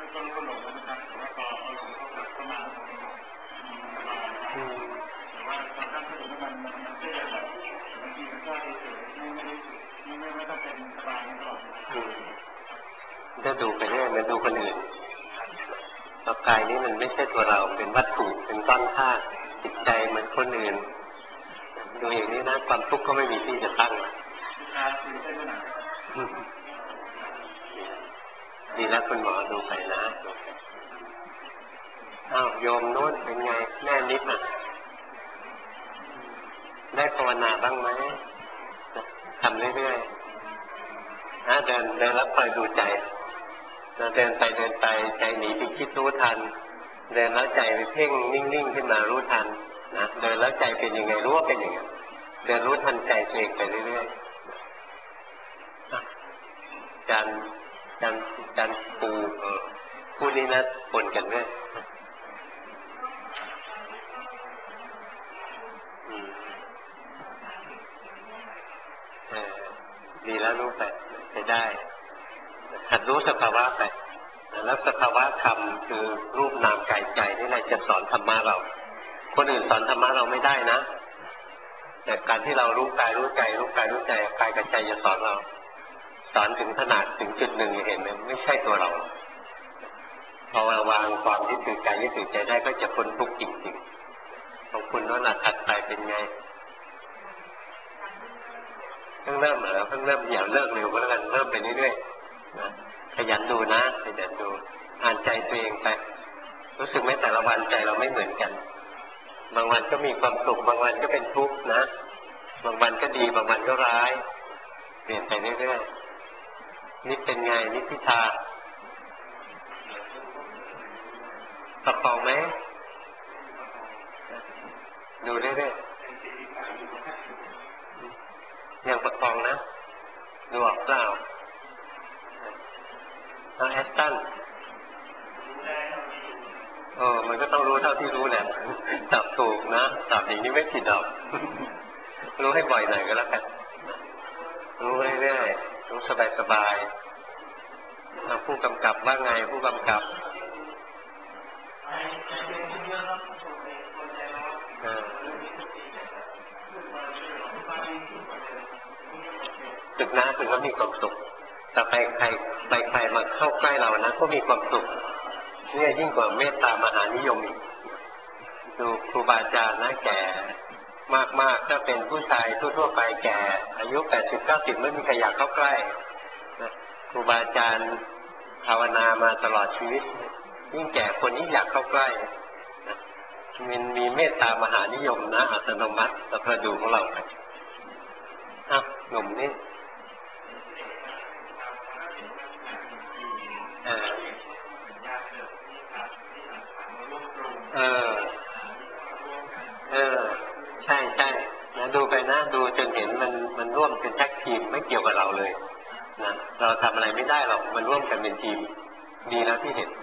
ก็หลงนะครับแล้วก็เอาหลงเข้ากับเข้ามาแต่ว่าตอนนั้นก็ถือว่ามันเชื่อแบบบางทีมันก็รู้สึกไม่ต้องเป็นสบายตลอดถ้าดูไปเรื่อยมันดูคนอื่นร่างกายนี้มันไม่ใช่ตัวเราเป็นวัตถุเป็นก้อนธาตุจิตใจเหมือนคนอื่นดูอย่างนี้นะความทุกข์ก็ไม่มีที่จะตั้งดีแล้วคุณหมอดูไปนะอ้าวโยมโน้นเป็นไงแม่นิดน่ะได้ภาวนาบ้างไหมทำเรื่อยๆนะเดินแล้วคอยดูใจเดินไปใจหนีไปคิดรู้ทันเดินแล้วใจไปเพ่งนิ่งๆขึ้นมารู้ทันนะเดินแล้วใจเป็นยังไงรู้ว่าเป็นยังไงเดินรู้ทันใจตัวเองไปเรื่อยๆการปูผู้นี้นะปนกันด้วยดีแล้วรู้ไปได้หัดรู้สภาวะไปแล้วสภาวะธรรมคือรูปนามกายใจนี่แหละจะสอนธรรมะเราคนอื่นสอนธรรมะเราไม่ได้นะแต่การที่เรารู้กายรู้ใจรู้กายรู้ใจกายกับใจจะสอนเราสอนถึงขนาดถึงจุดหนึ่งเห็นไหมไม่ใช่ตัวเราพอวางความยึดถือกายยึดถือใจได้ก็จะพ้นทุกข์จริงๆของคุณว่าหนักขัดใจเป็นไงเพิ่งเริ่มอย่าเลิกเร็วก็แล้วกันเริ่มไปเรื่อยๆนะขยันดูนะขยันดูอ่านใจตัวเองไปรู้สึกไหมแต่ละวันใจเราไม่เหมือนกันบางวันก็มีความสุขบางวันก็เป็นทุกข์นะบางวันก็ดีบางวันก็ร้ายเปลี่ยนไปเรื่อยๆนี่เป็นไงนิพพิทาประคองไหมดูเรื่อยๆยังประคองนะดูออกเปล่าแอสตันมันก็ต้องรู้เท่าที่รู้แหละตอบถูกนะตอบอย่างนี้ไม่ผิดหรอกรู้ให้บ่อยหน่อยก็แล้วกันรู้เรื่อยๆรู้สบายๆผู้กำกับว่าไงผู้กำกับฝึกนะถึงว่ามีความสุขแต่ใครมาเข้าใกล้เรานะก็มีความสุขเนี่ยยิ่งกว่าเมตตามหานิยมอีกดูครูบาอาจารย์นะแก่มากๆถ้าเป็นผู้ชายทั่วๆไปแก่อายุ80-90ไม่มีใครอยากเข้าใกล้ครูบาอาจารย์ภาวนามาตลอดชีวิตยิ่งแก่คนยิ่งอยากเข้าใกล้มันมีเมตตามหานิยมนะอัตโนมัติต่อประดูของเราไปหนุ่มนี่ใช่นะดูไปนะดูจนเห็นมันร่วมเป็นแท็กทีมไม่เกี่ยวกับเราเลยนะเราทำอะไรไม่ได้หรอกมันร่วมกันเป็นทีมดีแล้วที่เห็น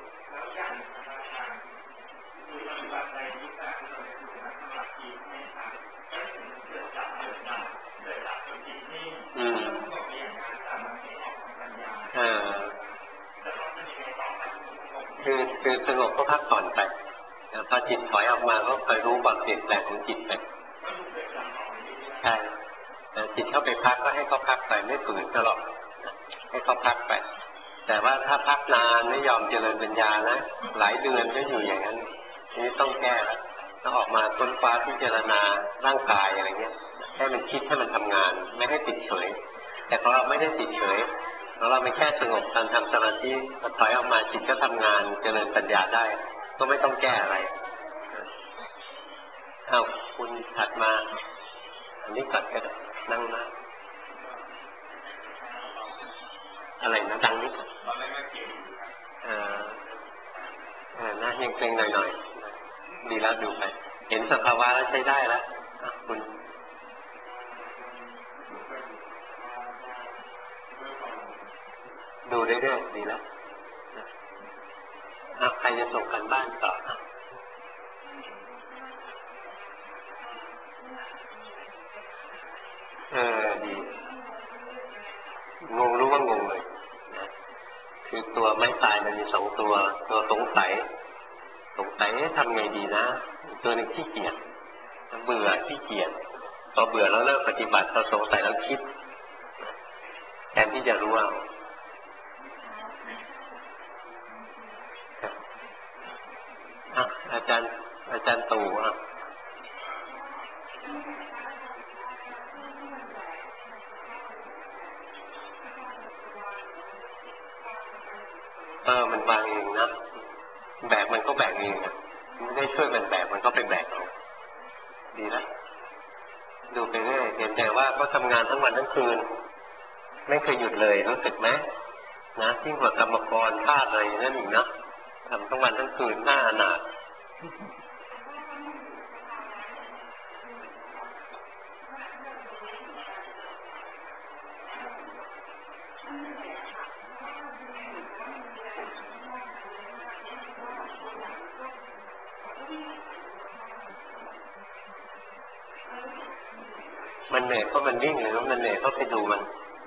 คือสงบก็พักผ่อนไปพอจิตถอยออกมาก็คอยรู้ความเปลี่ยนแปลงของจิตไปใช่จิตเข้าไปพักก็ให้เขาพักไปไม่ฝืนตลอดให้เขาพักไปแต่ว่าถ้าพักนานไม่ยอมเจริญปัญญานะหลายเดือนก็อยู่อย่างนั้นนี่ต้องแก้แล้วต้องออกมาค้นคว้าพิจารณาร่างกายอะไรเงี้ยให้มันคิดให้มันทำงานไม่ให้ติดเฉยแต่ของเราไม่ได้ติดเฉยของเราไม่แค่สงบการทำสมาธิพอถอยออกมาจิตก็ทำงานเจริญปัญญาได้ก็ไม่ต้องแก้อะไรคุณถัดมาอันนี้กัดก็ได้นั่งนะอะไรนะดังนิดนะยังเกรงหน่อยๆดีแล้วดูไปเห็นสภาวะแล้วใช้ได้แล้วคุณดูเรื่อยๆดีแล้วใครจะส่งกันบ้านต่อดีงงรู้ว่างงเลยคือตัวไม้ตายมันมีสองตัวสงสัยทำไงดีนะตัวหนึ่งขี้เกียจเบื่อขี้เกียจพอเบื่อแล้วเลิกปฏิบัติพอสงสัยแล้วคิดแทนที่จะรู้เอาอาจารย์ตู่มันวางเองนะแบกมันก็แบกเองนะไม่ได้ช่วยมันแบกมันก็ไปแบกเอาดีนะดูไปเรื่อยเห็นแต่ว่าก็ทำงานทั้งวันทั้งคืนไม่เคยหยุดเลยรู้สึกไหมนะยิ่งกว่ากรรมกรทาสอะไรนั่นอีกนะทำทั้งวันทั้งคืนหน้าอนาถมันเหนื่อยเพราะมันวิ่งหรือมันเหนื่อยเพราะไปดูมัน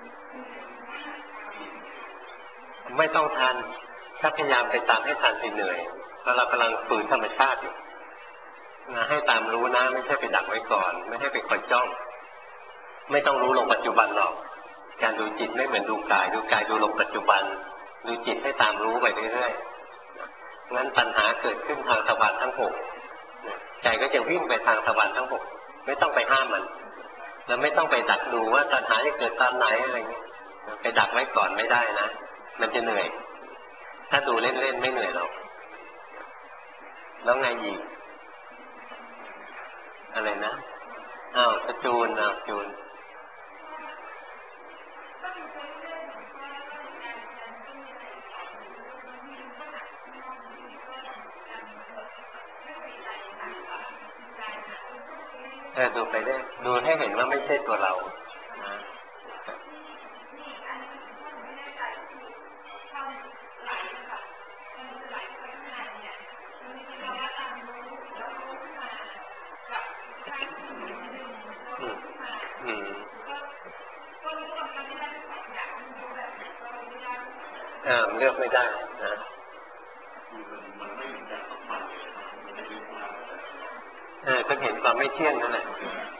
ไม่ต้องทันถ้าพยายามไปตามให้ทันไปเหนื่อยเพราะเรากำลังฝืนธรรมชาติอยู่นะให้ตามรู้นะไม่ใช่ไปดักไว้ก่อนไม่ให้ไปคอยจ้องไม่ต้องรู้ลงปัจจุบันหรอกการดูจิตไม่เหมือนดูกายดูลงปัจจุบันดูจิตให้ตามรู้ไปเรื่อยๆงั้นปัญหาเกิดขึ้นทางทวารทั้งหกใจก็จะวิ่งไปทางทวารทั้งหกไม่ต้องไปห้ามมันแล้วไม่ต้องไปดักดูว่าปัญหาจะเกิดตอนไหนอะไรอย่างนี้ไปดักไว้ก่อนไม่ได้นะมันจะเหนื่อยถ้าดูเล่นๆไม่เหนื่อยหรอกแล้วไงอีกอะไรนะจูนดูไปได้ดูให้เห็นว่าไม่ใช่ตัวเราเลือกไม่ได้นะก็เห็นความไม่เที่ยงนั่นแหละ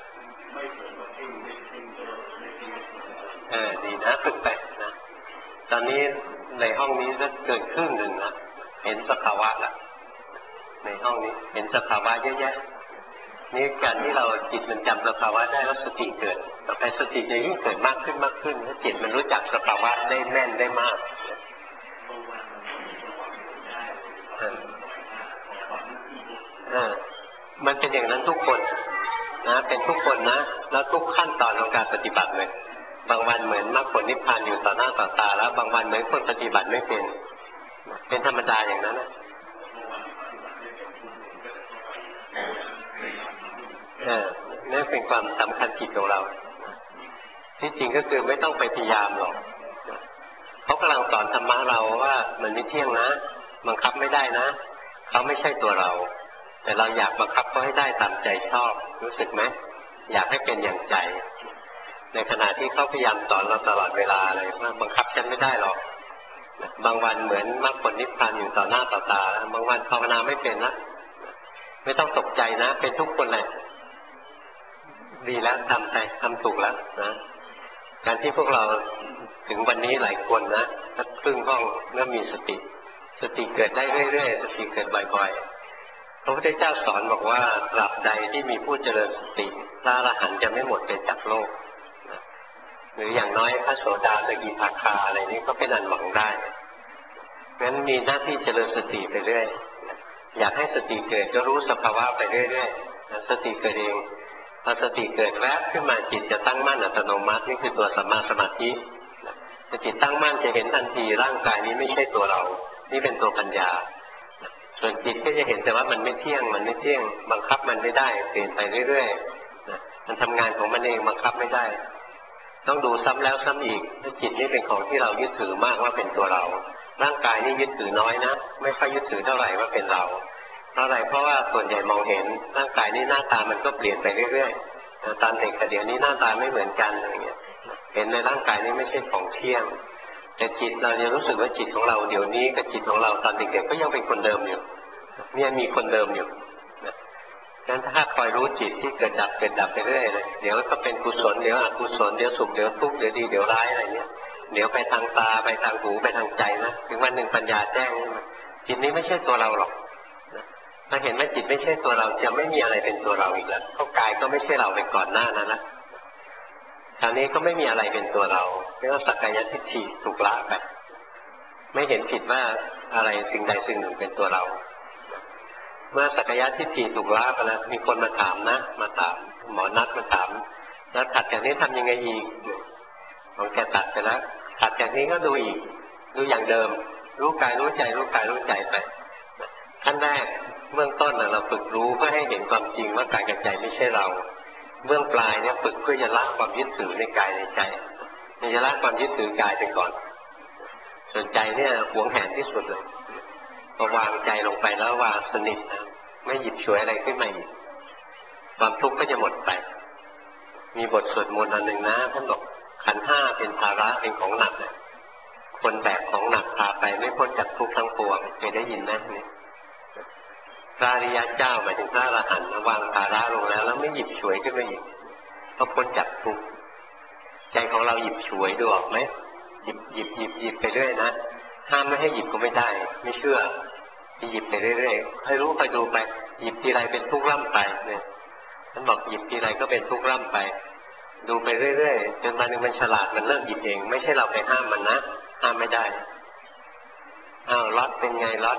ดีนะฝึกไปนะตอนนี้ในห้องนี้จะเกินครึ่งหนึ่งนะเห็นสภาวะละในห้องนี้เห็นสภาวะเยอะแยะนี่การที่เราจิตมันจำสภาวะได้แล้วสติเกิดต่อไปสติจะยิ่งเกิดมากขึ้นแล้วจิตมันรู้จักสภาวะได้แม่นได้มากมันเป็นอย่างนั้นทุกคนนะเป็นทุกคนนะแล้วทุกขั้นตอนของการปฏิบัติเลยบางวันเหมือนมรรคผลนิพพานอยู่ต่อหน้าต่อตาแล้วบางวันเหมือนคนปฏิบัติไม่เป็นธรรมดาอย่างนั้นนะนี่เป็นความสำคัญผิดของเราที่จริงก็คือไม่ต้องไปพยายามหรอกเขากำลังสอนธรรมะเราว่ามันไม่เที่ยงนะบังคับไม่ได้นะเขาไม่ใช่ตัวเราแต่เราอยากบังคับเขาให้ได้ตามใจชอบรู้สึกไหมอยากให้เป็นอย่างใจในขณะที่เขาพยายามสอนเราตลอดเวลาเลยว่าบังคับฉันไม่ได้หรอกบางวันเหมือนมรรคผลนิพพานอยู่ต่อหน้าต่อตาบางวันภาวนาไม่เป็นนะไม่ต้องตกใจนะเป็นทุกคนเลยดีแล้วทำถูกแล้วนะการที่พวกเราถึงวันนี้หลายคนนะสักครึ่งห้องเริ่มมีสติเกิดได้เรื่อยๆสติเกิดบ่อยๆพระพุทธเจ้าสอนบอกว่าตราบใดที่มีผู้เจริญสติพระอรหันต์จะไม่หมดไปจากโลกหรืออย่างน้อยพระโสดาสกิทาคาอะไรนี้ก็เป็นอันหวังได้งั้นมีหน้าที่เจริญสติไปเรื่อยอยากให้สติเกิดก็รู้สภาวะไปเรื่อยๆสติเกิดเองพอสติเกิดแวบขึ้นมาจิตจะตั้งมั่นอัตโนมัตินี่คือตัวสัมมาสมาธิจิตตั้งมั่นจะเห็นทันทีร่างกายนี้ไม่ใช่ตัวเรานี่เป็นตัวปัญญาส่วนจิตก็จะเห็นแต่ว่ามันไม่เที่ยงบังคับมันไม่ได้เปลี่ยนไปเรื่อยๆมันทำงานของมันเองบังคับไม่ได้ต้องดูซ้ำแล้วซ้ำอีกจิตนี่เป็นของที่เรายึดถือมากว่าเป็นตัวเราร่างกายนี่ยึดถือน้อยนะไม่ค่อยยึดถือเท่าไหร่ว่าเป็นเราเพราะอะไรเพราะว่าส่วนใหญ่มองเห็นร่างกายนี่หน้าตามันก็เปลี่ยนไปเรื่อยๆตอนเด็กกับเดี๋ยวนี้หน้าตาไม่เหมือนกันอะไรเงี้ยเห็นในร่างกายนี้ไม่ใช่ของเที่ยงแต่จิตเราจะรู้สึกว่าจิตของเราเดี๋ยวนี้กับจิตของเราตอนเด็กๆก็ยังเป็นคนเดิมอยู่เนี่ยมีคนเดิมอยู่นะงั้นถ้าคอยรู้จิตที่เกิดดับไปเรื่อยเลยเดี๋ยวก็เป็นกุศลเดี๋ยวอกุศลเดี๋ยวสุขเดี๋ยวทุกข์เดี๋ยวดีเดี๋ยวร้ายอะไรเงี้ยเดี๋ยวไปทางตาไปทางหูไปทางใจนะถึงวันหนึ่งปัญญาแจ้งจิตนี้ไม่ใช่ตัวเราหรอกนะถ้าเห็นว่าจิตไม่ใช่ตัวเราจะไม่มีอะไรเป็นตัวเราอีกแล้วเพราะกายก็ไม่ใช่เราเป็นก่อนหน้านั้นนะคราวนี้ก็ไม่มีอะไรเป็นตัวเราเรียกว่าสักกายทิฏฐิถูกละไปไม่เห็นผิดว่าอะไรสิ่งใดสิ่งหนึ่งเป็นตัวเราเมื่อสักกายทิฏฐิถูกละไปแล้วมีคนมาถามนะมาถามหมอนัดมาถามแล้วถัดจากนี้ทำยังไงอีกของแกตัดไปแล้วถัดจากนี้ก็ดูอีกดูอย่างเดิมรู้กายรู้ใจรู้กายรู้ใจไปขั้นแรกเบื้องต้นเราฝึกรู้เพื่อให้เห็นความจริงว่ากายกับใจไม่ใช่เราเบื้องปลายเนี่ยฝึกเพื่อจะละความยึดถือในกายในใจจะละความยึดถือกายไปก่อนส่วนใจเนี่ยหวงแหนที่สุดเลยพอวางใจลงไปแล้ววางสนิทนะไม่หยิบฉวยอะไรขึ้นมาอีกความทุกข์ก็จะหมดไปมีบทสวดมนต์อันหนึ่งนะท่านบอกขันธ์ห้าเป็นภาระเป็นของหนักเลยคนแบกของหนักพาไปไม่พ้นจากทุกข์ทั้งปวงเคยได้ยินไหมนี่พระอริยเจ้าหมายถึงพระอรหันต์วางภาระลงแล้วไม่หยิบฉวยขึ้นมาอีกก็พ้นจากทุกข์ใจของเราหยิบฉวยดูออกไหมหยิบไปเรื่อยนะห้ามไม่ให้หยิบก็ไม่ได้ไม่เชื่อหยิบไปเรื่อยๆให้รู้ไปดูไปหยิบทีไรเป็นทุกข์ร่ำไปเนี่ยท่านบอกหยิบทีไรก็เป็นทุกข์ร่ำไปดูไปเรื่อยๆจนวันหนึ่งมันฉลาดมันเลิกหยิบเองไม่ใช่เราไปห้ามมันนะห้ามไม่ได้อ้าวล็อตเป็นไงล็อต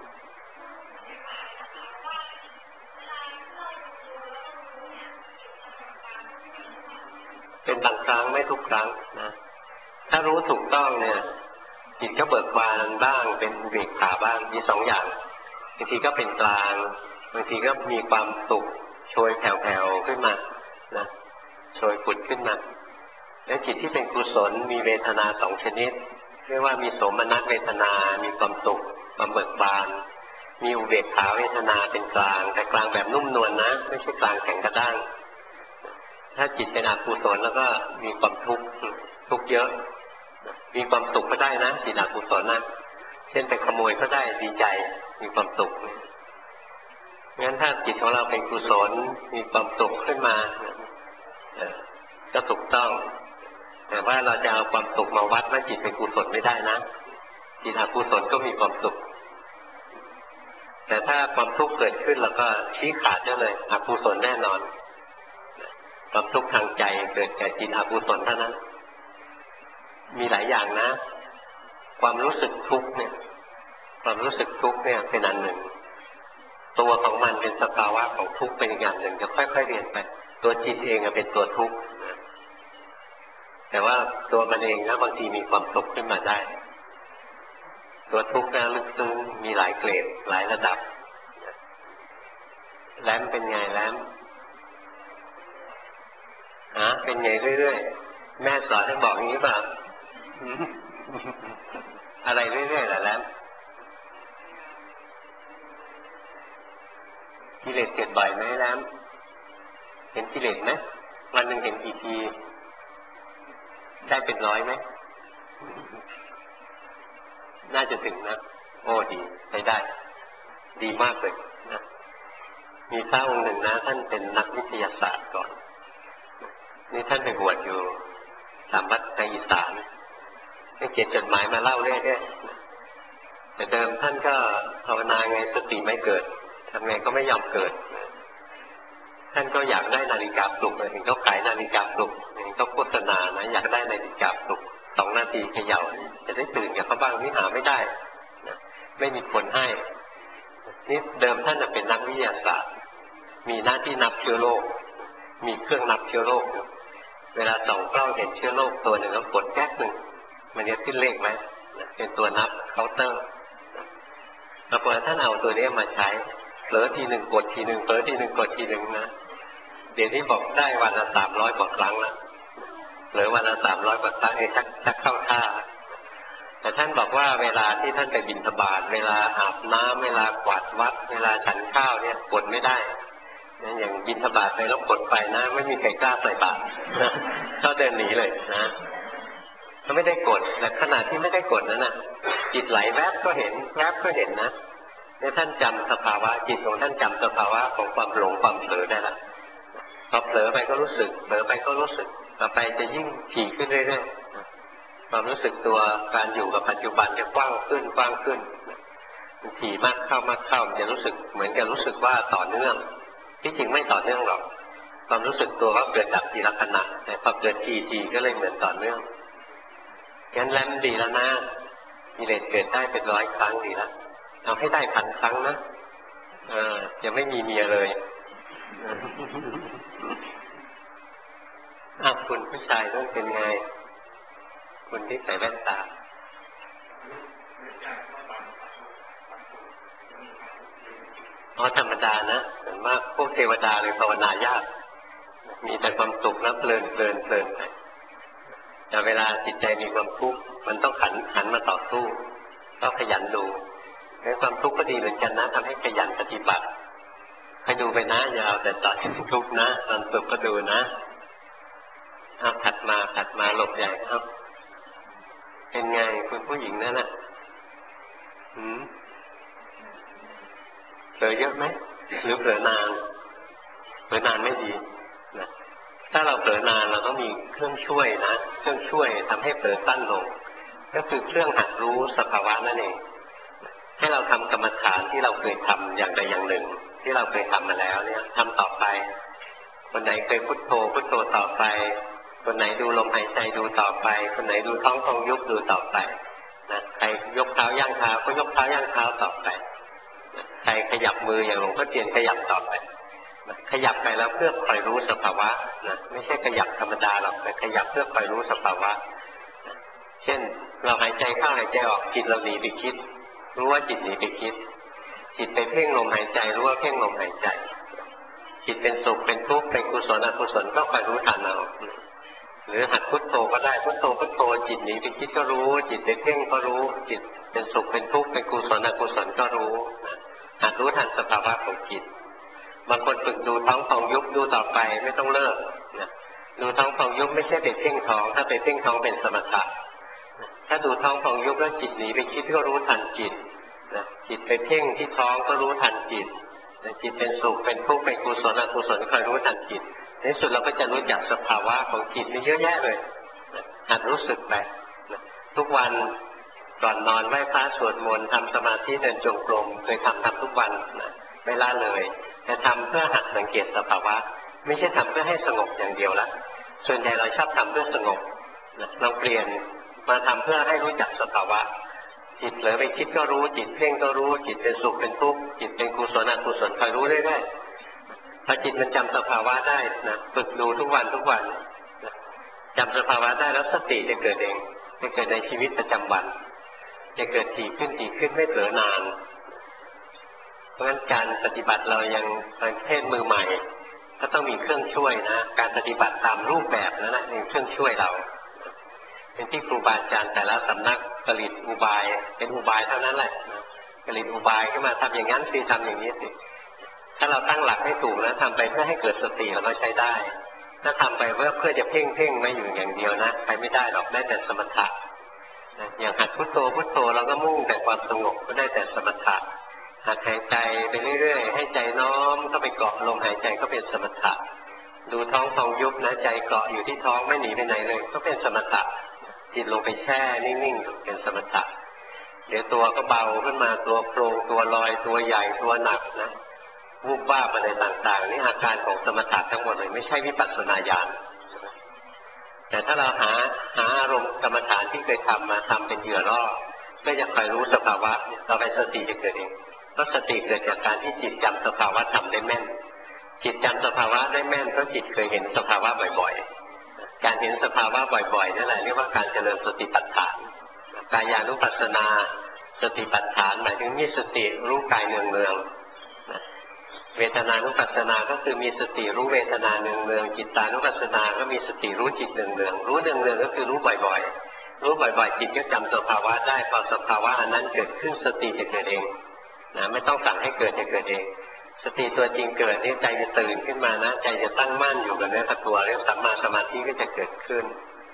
เป็นบางครั้งไม่ทุกครั้งนะถ้ารู้ถูกต้องเนี่ยจิตก็เบิกบานบ้างเป็นอุเบกขาบ้างมีสองอย่างบางทีก็เป็นกลางบางทีก็มีความสุขโชยแผ่วๆขึ้นมานะโชยผุดขึ้นมาแล้วจิตที่เป็นกุศลมีเวทนาสองชนิดเรียกว่ามีโสมนัสเวทนามีความสุขความเบิกบานมีอุเบกขาเวทนาเป็นกลางแต่กลางแบบนุ่มนวลนะไม่ใช่กลางแข็งกระด้างถ้าจิตเป็นอกุศลแล้วก็มีความทุกข์เยอะมีความสุขก็ได้นะจิตอกุศลนะเช่นไปขโมยก็ได้ดีใจมีความสุขงั้นถ้าจิตของเราเป็นกุศลมีความสุขขึ้นมาก็ถูกต้องแต่ว่าเราจะเอาความสุขมาวัดว่าจิตเป็นกุศลไม่ได้นะจิตอกุศลก็มีความสุขแต่ถ้าความทุกข์เกิดขึ้นแล้วก็ชี้ขาดได้เลยอกุศลแน่นอนความทุกข์ทางใจเกิดแก่จิตอกุศลเท่านั้นมีหลายอย่างนะความรู้สึกทุกข์เนี่ยความรู้สึกทุกข์เนี่ยเป็นอันหนึ่งตัวของมันเป็นสภาวะของทุกข์เป็นอีกอย่างหนึ่งจะค่อยๆเรียนไปตัวจิตเองเป็นตัวทุกข์แต่ว่าตัวมันเองนะบางทีมีความสุขขึ้นมาได้ตัวทุกข์นะลึกซึ้งมีหลายเกรดหลายระดับแล้มเป็นไงแล้มเป็นไงเรื่อยๆแม่สอนให้บอกอย่างนี้ป่ะอะไรเรื่อยๆล่ะแล้วกิเลสเกิดบ่อยไหมแล้วเห็นกิเลสไหมวันหนึ่งเห็นกี่ทีได้เป็นร้อยไหมน่าจะถึงนะโอ้ดีใช้ได้ดีมากเลยนะมีพระองค์หนึ่งนะท่านเป็นนักวิทยาศาสตร์ก่อนนี่ท่านไปบวชอยู่ตามวัดในอีสานได้เขียนจดหมายมาเล่าเรื่อยๆแต่เดิมท่านก็ภาวนาไงสติไม่เกิดทำไงก็ไม่ยอมเกิดท่านก็อยากได้นาฬิกาปลุกเห็นเขาขายนาฬิกาปลุกเห็นเขาโฆษณานะอยากได้นาฬิกาปลุก2 นาทีเขย่าจะได้ตื่นกับเขาบ้างนี่หาไม่ได้นะไม่มีคนให้นี่เดิมท่านเป็นนักวิทยาศาสตร์มีหน้าที่นับเชื้อโรคมีเครื่องนับเชื้อโรคเวลาส่องกล้องเห็นเชื้อโรคตัวหนึ่งแล้วกดแก๊กหนึ่งมันจะขึ้นเลขไหมเป็นตัวนับเคาน์เตอร์แล้วพอท่านเอาตัวนี้มาใช้เผลอทีหนึ่งกดทีหนึ่งเผลอทีหนึ่งกดทีหนึ่งนะเดี๋ยวนี้บอกได้วันละ300 กว่าครั้งละหรือวันละ300 กว่าครั้งชักเข้าท่าแต่ท่านบอกว่าเวลาที่ท่านไปบิณฑบาตเวลาอาบน้ำเวลากวาดวัดเวลาฉันข้าวเนี่ยกดไม่ได้อย่างบิณฑบาตไปแล้วกดไปนะไม่มีใครกล้าใส่บาตรนะเขาเดินหนีเลยนะเขาไม่ได้กดแต่ขณะที่ไม่ได้กดนั้นน่ะจิตไหลแวบก็เห็นแวบก็เห็นนะเนี่ยท่านจำสภาวะจิตของท่านจำสภาวะของความหลงความเผลอได้ละพอเผลอไปก็รู้สึกเผลอไปก็รู้สึกต่อไปจะยิ่งถี่ขึ้นเรื่อยๆความรู้สึกตัวการอยู่กับปัจจุบันจะกว้างขึ้นกว้างขึ้นถี่มากเข้ามากเข้าจะรู้สึกเหมือนกับรู้สึกว่าต่อเนื่องที่จริงไม่ต่อเนื่องหรอกความรู้สึกตัวก็เกิดดับทีละขณะแต่พอเกิดทีก็เลยเหมือนต่อเนื่องงั้นแล้วดีแล้วนะกิเลสเกิดได้เป็น100 ครั้งดีแล้วเอาให้ได้1,000 ครั้งนะจะไม่มีเมียเลยคุณผู้ชายต้องเป็นไงคุณที่ใส่แว่นตาธรรมดานะส่วนมากพวกเทวดาเลยภาวนายากมีแต่ความสุขแล้วเพลินไปแต่เวลาจิตใจมีความทุกข์มันต้องหันมาต่อสู้ต้องขยันดูในความทุกข์ก็ดีเหมือนกันนะทำให้ขยันปฏิบัติให้ดูไปนะอย่าเอาแต่ต่อทุกข์นะตอนสุขก็ดูนะถัดมาหลบใหญ่ครับเป็นไงคุณผู้หญิงนั่นน่ะเผลอเยอะไหมหรือเผลอนานไม่ดีนะถ้าเราเผลอนานเราต้องมีเครื่องช่วยนะเครื่องช่วยทำให้เผลอสั้นลงก็คือเครื่องหัดรู้สภาวะนั่นเองให้เราทำกรรมฐานที่เราเคยทำอย่างใดอย่างหนึ่งที่เราเคยทำมาแล้วเนี่ยทำต่อไปคนไหนเคยพุทโธต่อไปคนไหนดูลมหายใจดูต่อไปคนไหนดูท้องพองยุบดูต่อไปนะใครยกเท้าย่างเท้าก็ยกเท้าย่างเท้าต่อไปนะใครขยับมืออย่างหลวงพ่อเทียนขยับต่อไปนะขยับไปแล้วเพื่อคอยรู้สภาวะนะไม่ใช่ขยับธรรมดาหรอกแต่ขยับเพื่อคอยรู้สภาวะนะเช่นเราหายใจเข้าหายใจออกจิตเราหนีไปคิดรู้ว่าจิตหนีไปคิดจิตไปเพ่งลมหายใจรู้ว่าเพ่งลมหายใจจิตเป็นสุขเป็นทุกข์เป็นกุศลอกุศลก็คอยรู้ทันเอาหรือหัดพุทโธก็ได้พุทโธจิตหนีไปคิดก็รู้จิตไปเพ่งก็รู้จิตเป็นสุขเป็นทุกข์เป็นกุศลอกุศลก็รู้หัดรู้ทันสภาวะของจิตบางคนฝึกดูท้องพองยุบดูต่อไปไม่ต้องเลิกดูท้องพองยุบไม่ใช่ไปเพ่งท้องถ้าไปเพ่งท้องเป็นสมถะถ้าดูท้องพองยุบแล้วจิตหนีไปคิดก็รู้ทันจิตจิตไปเพ่งที่ท้องก็รู้ทันจิตจิตเป็นสุขเป็นทุกข์เป็นกุศลอกุศลคอยรู้ทันจิตในสุดเราก็จะรู้จักสภาวะของจิตมีเยอะแยะเลยหัดรู้สึกไปทุกวันก่อนนอนไหว้พระสวดมนต์ทำสมาธิเดินจงกรมเคยทำทุกวันไม่ละเลยแต่ทำเพื่อหัดสังเกตสภาวะไม่ใช่ทำเพื่อให้สงบอย่างเดียวละส่วนใหญ่เราชอบทำเพื่อสงบเราเปลี่ยนมาทำเพื่อให้รู้จักสภาวะจิตเผลอไปคิดก็รู้จิตเพ่งก็รู้จิตเป็นสุขเป็นทุกข์จิตเป็นกุศลอกุศลคอยรู้เรื่อยๆพอจิตมันจำสภาวะได้นะฝึกดูทุกวันจำสภาวะได้แล้วสติจะเกิดเองจะเกิดในชีวิตประจำวันจะเกิดถี่ขึ้นไม่เผลอนานเพราะฉะนั้นการปฏิบัติเรายังเป็นเพศมือใหม่ก็ต้องมีเครื่องช่วยนะการปฏิบัติตามรูปแบบนั่นแหละเป็นเครื่องช่วยเราเป็นที่ครูบาอาจารย์แต่ละสำนักผลิตอุบายเป็นอุบายเท่านั้นแหละผลิตอุบายขึ้นมาทำอย่างนั้นสิทำอย่างนี้สิถ้าเราตั้งหลักให้ถูกนะทำไปเพื่อให้เกิดสติเราก็ใช้ได้ถ้าทำไปเพื่อจะเพ่งไม่อยู่อย่างเดียวนะไปไม่ได้หรอกได้แต่สมถะอย่างหัดพุทโธเราก็มุ่งแต่ความสงบก็ได้แต่สมถะหัดหายใจไปเรื่อยๆให้ใจน้อมเข้าไปเกาะลมหายใจก็เป็นสมถะดูท้องพองยุบนะใจเกาะอยู่ที่ท้องไม่หนีไปไหนเลยก็เป็นสมถะจิตลงไปแช่นิ่งๆเป็นสมถะเดี๋ยวตัวก็เบาขึ้นมาตัวโปร่งตัวลอยตัวใหญ่ตัวหนักนะวูบวาบอะไรต่างๆนี่อาการของสมถะทั้งหมดเลยไม่ใช่วิปัสสนาญาณแต่ถ้าเราหาอารมณ์กรรมฐานที่เคยทำมาทำเป็นเหยื่อล่อก็จะคอยรู้สภาวะต่อไปสติจะเกิดเองเพราะสติเกิดจากการที่จิตจำสภาวะทำได้แม่นจิตจำสภาวะได้แม่นเพราะจิตเคยเห็นสภาวะบ่อยๆการเห็นสภาวะบ่อยๆนั่นแหละเรียกว่าการเจริญสติปัฏฐานกายานุปัสสนาสติปัฏฐานหมายถึงมีสติรู้กายเนืองๆเวทนานุปัสสนาก็คือมีสติรู้เวทนาเนืองๆจิตตานุปัสสนาก็มีสติรู้จิตเนืองๆรู้เนืองๆก็คือรู้บ่อยๆรู้บ่อยๆจิตก็จำสภาวะได้พอสภาวะอันนั้นเกิดขึ้นสติจะเกิดเองนะไม่ต้องสั่งให้เกิดจะเกิดเองสติตัวจริงเกิดนี่ใจจะตื่นขึ้นมานะใจจะตั้งมั่นอยู่กับเนื้อกับตัวเรียกสัมมาสมาธิก็จะเกิดขึ้น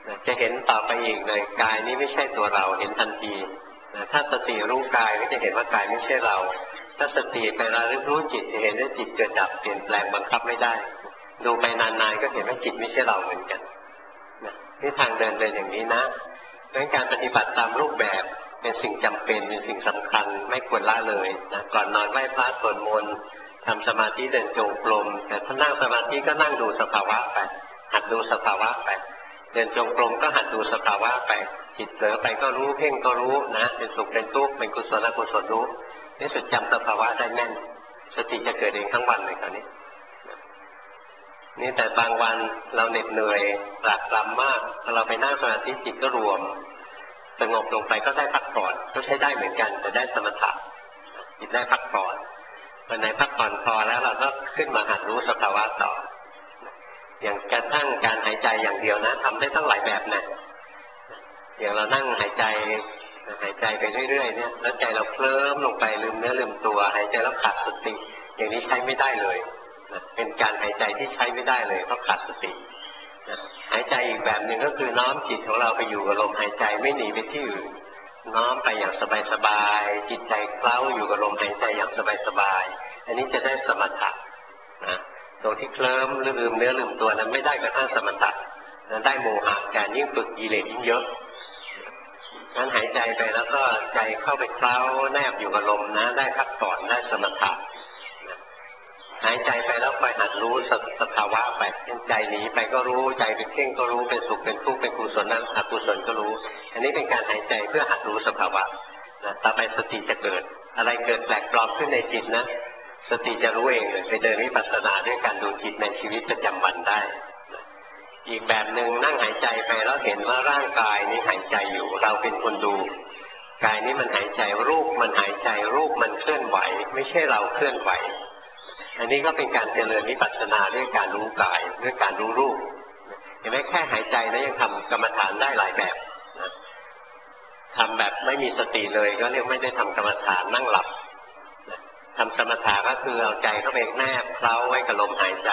จะเห็นต่อไปอีกเลยกายนี้ไม่ใช่ตัวเราเห็นทันทีถ้าสติรู้กายก็จะเห็นว่ากายไม่ใช่เราถ้าสติไประลึกรู้จิตจะเห็นว่าจิตเกิดดับเปลี่ยนแปลงบังคับไม่ได้ดูไปนานๆก็เห็นว่าจิตไม่ใช่เราเหมือนกันนี่ทางเดินเป็นอย่างนี้นะดังนั้นการปฏิบัติตามรูปแบบเป็นสิ่งจำเป็นเป็นสิ่งสำคัญไม่ควรละเลยนะก่อนนอนไหว้พระสวดมนต์ทำสมาธิเดินจงกรมแต่ถ้านั่งสมาธิก็นั่งดูสภาวะไปหัดดูสภาวะไปเดินจงกรมก็หัดดูสภาวะไปจิตเผลอไปก็รู้เพ่งก็รู้นะเป็นสุขเป็นทุกข์เป็นกุศลอกุศลรู้นี่สุดจำสภาวะได้แม่นสติจะเกิดเองทั้งวันเลยคราวนี้นี่แต่บางวันเราเหน็ดเหนื่อยตรากตรำมากเราไปนั่งสมาธิจิตก็รวมสงบลงไปก็ได้พักผ่อนก็ใช้ได้เหมือนกันแต่ได้สมถะจิตได้พักผ่อนวันไหนพักผ่อนพอแล้วเราก็ขึ้นมาหัดรู้สภาวะต่ออย่างกระทั่งการหายใจอย่างเดียวนะทำได้ตั้งหลายแบบนะอย่างเรานั่งหายใจไปเรื่อยๆเนี่ยแล้วใจเราเคลิ้มลงไปลืมเนื้อลืมตัวหายใจแล้วขาดสติอย่างนี้ใช้ไม่ได้เลยเป็นการหายใจที่ใช้ไม่ได้เลยเพราะขาดสติหายใจอีกแบบหนึ่งก็คือน้อมจิตของเราไปอยู่กับลมหายใจไม่หนีไปที่อื่นน้อมไปอย่างสบายๆจิตใจเคล้าอยู่กับลมหายใจอย่างสบายๆอันนี้จะได้สมถะนะตรงที่เคลิ้มลืมเนื้อลืมตัวนั้นไม่ได้กระทั่งสมถะนั้นได้โมหะการยิ่งฝึกกิเลสยิ่งเยอะงั้นหายใจไปแล้วก็ใจเข้าไปเคล้าแนบอยู่กับลมนะได้พักผ่อนได้สมถะหายใจไปแล้วคอยหัดรู้สภาวะไปใจหนีไปก็รู้ใจเป็นเพ่งก็รู้เป็นสุขเป็นทุกข์เป็นกุศลนั้นอกุศลก็รู้อันนี้เป็นการหายใจเพื่อหัดรู้สภาวะต่อไปสติจะเกิดอะไรเกิดแปลกปลอมขึ้นในจิตนะสติจะรู้เองเลยไปเดินวิปัสสนาด้วยการดูจิตในชีวิตประจำวันได้อีกแบบหนึ่งนั่งหายใจไปแล้วเห็นว่าร่างกายนี้หายใจอยู่เราเป็นคนดูกายนี้มันหายใจรูปมันหายใจรูปมันเคลื่อนไหวไม่ใช่เราเคลื่อนไหวอันนี้ก็เป็นการเจริญวิปัสสนาด้วยการรู้กายด้วยการรู้รูปเห็นไหมแค่หายใจแล้วยังทำกรรมฐานได้หลายแบบนะทำแบบไม่มีสติเลยก็เรียกไม่ได้ทำกรรมฐานนั่งหลับทำสมถะก็คือเอาใจเข้าไปแนบเคล้าไว้กับลมหายใจ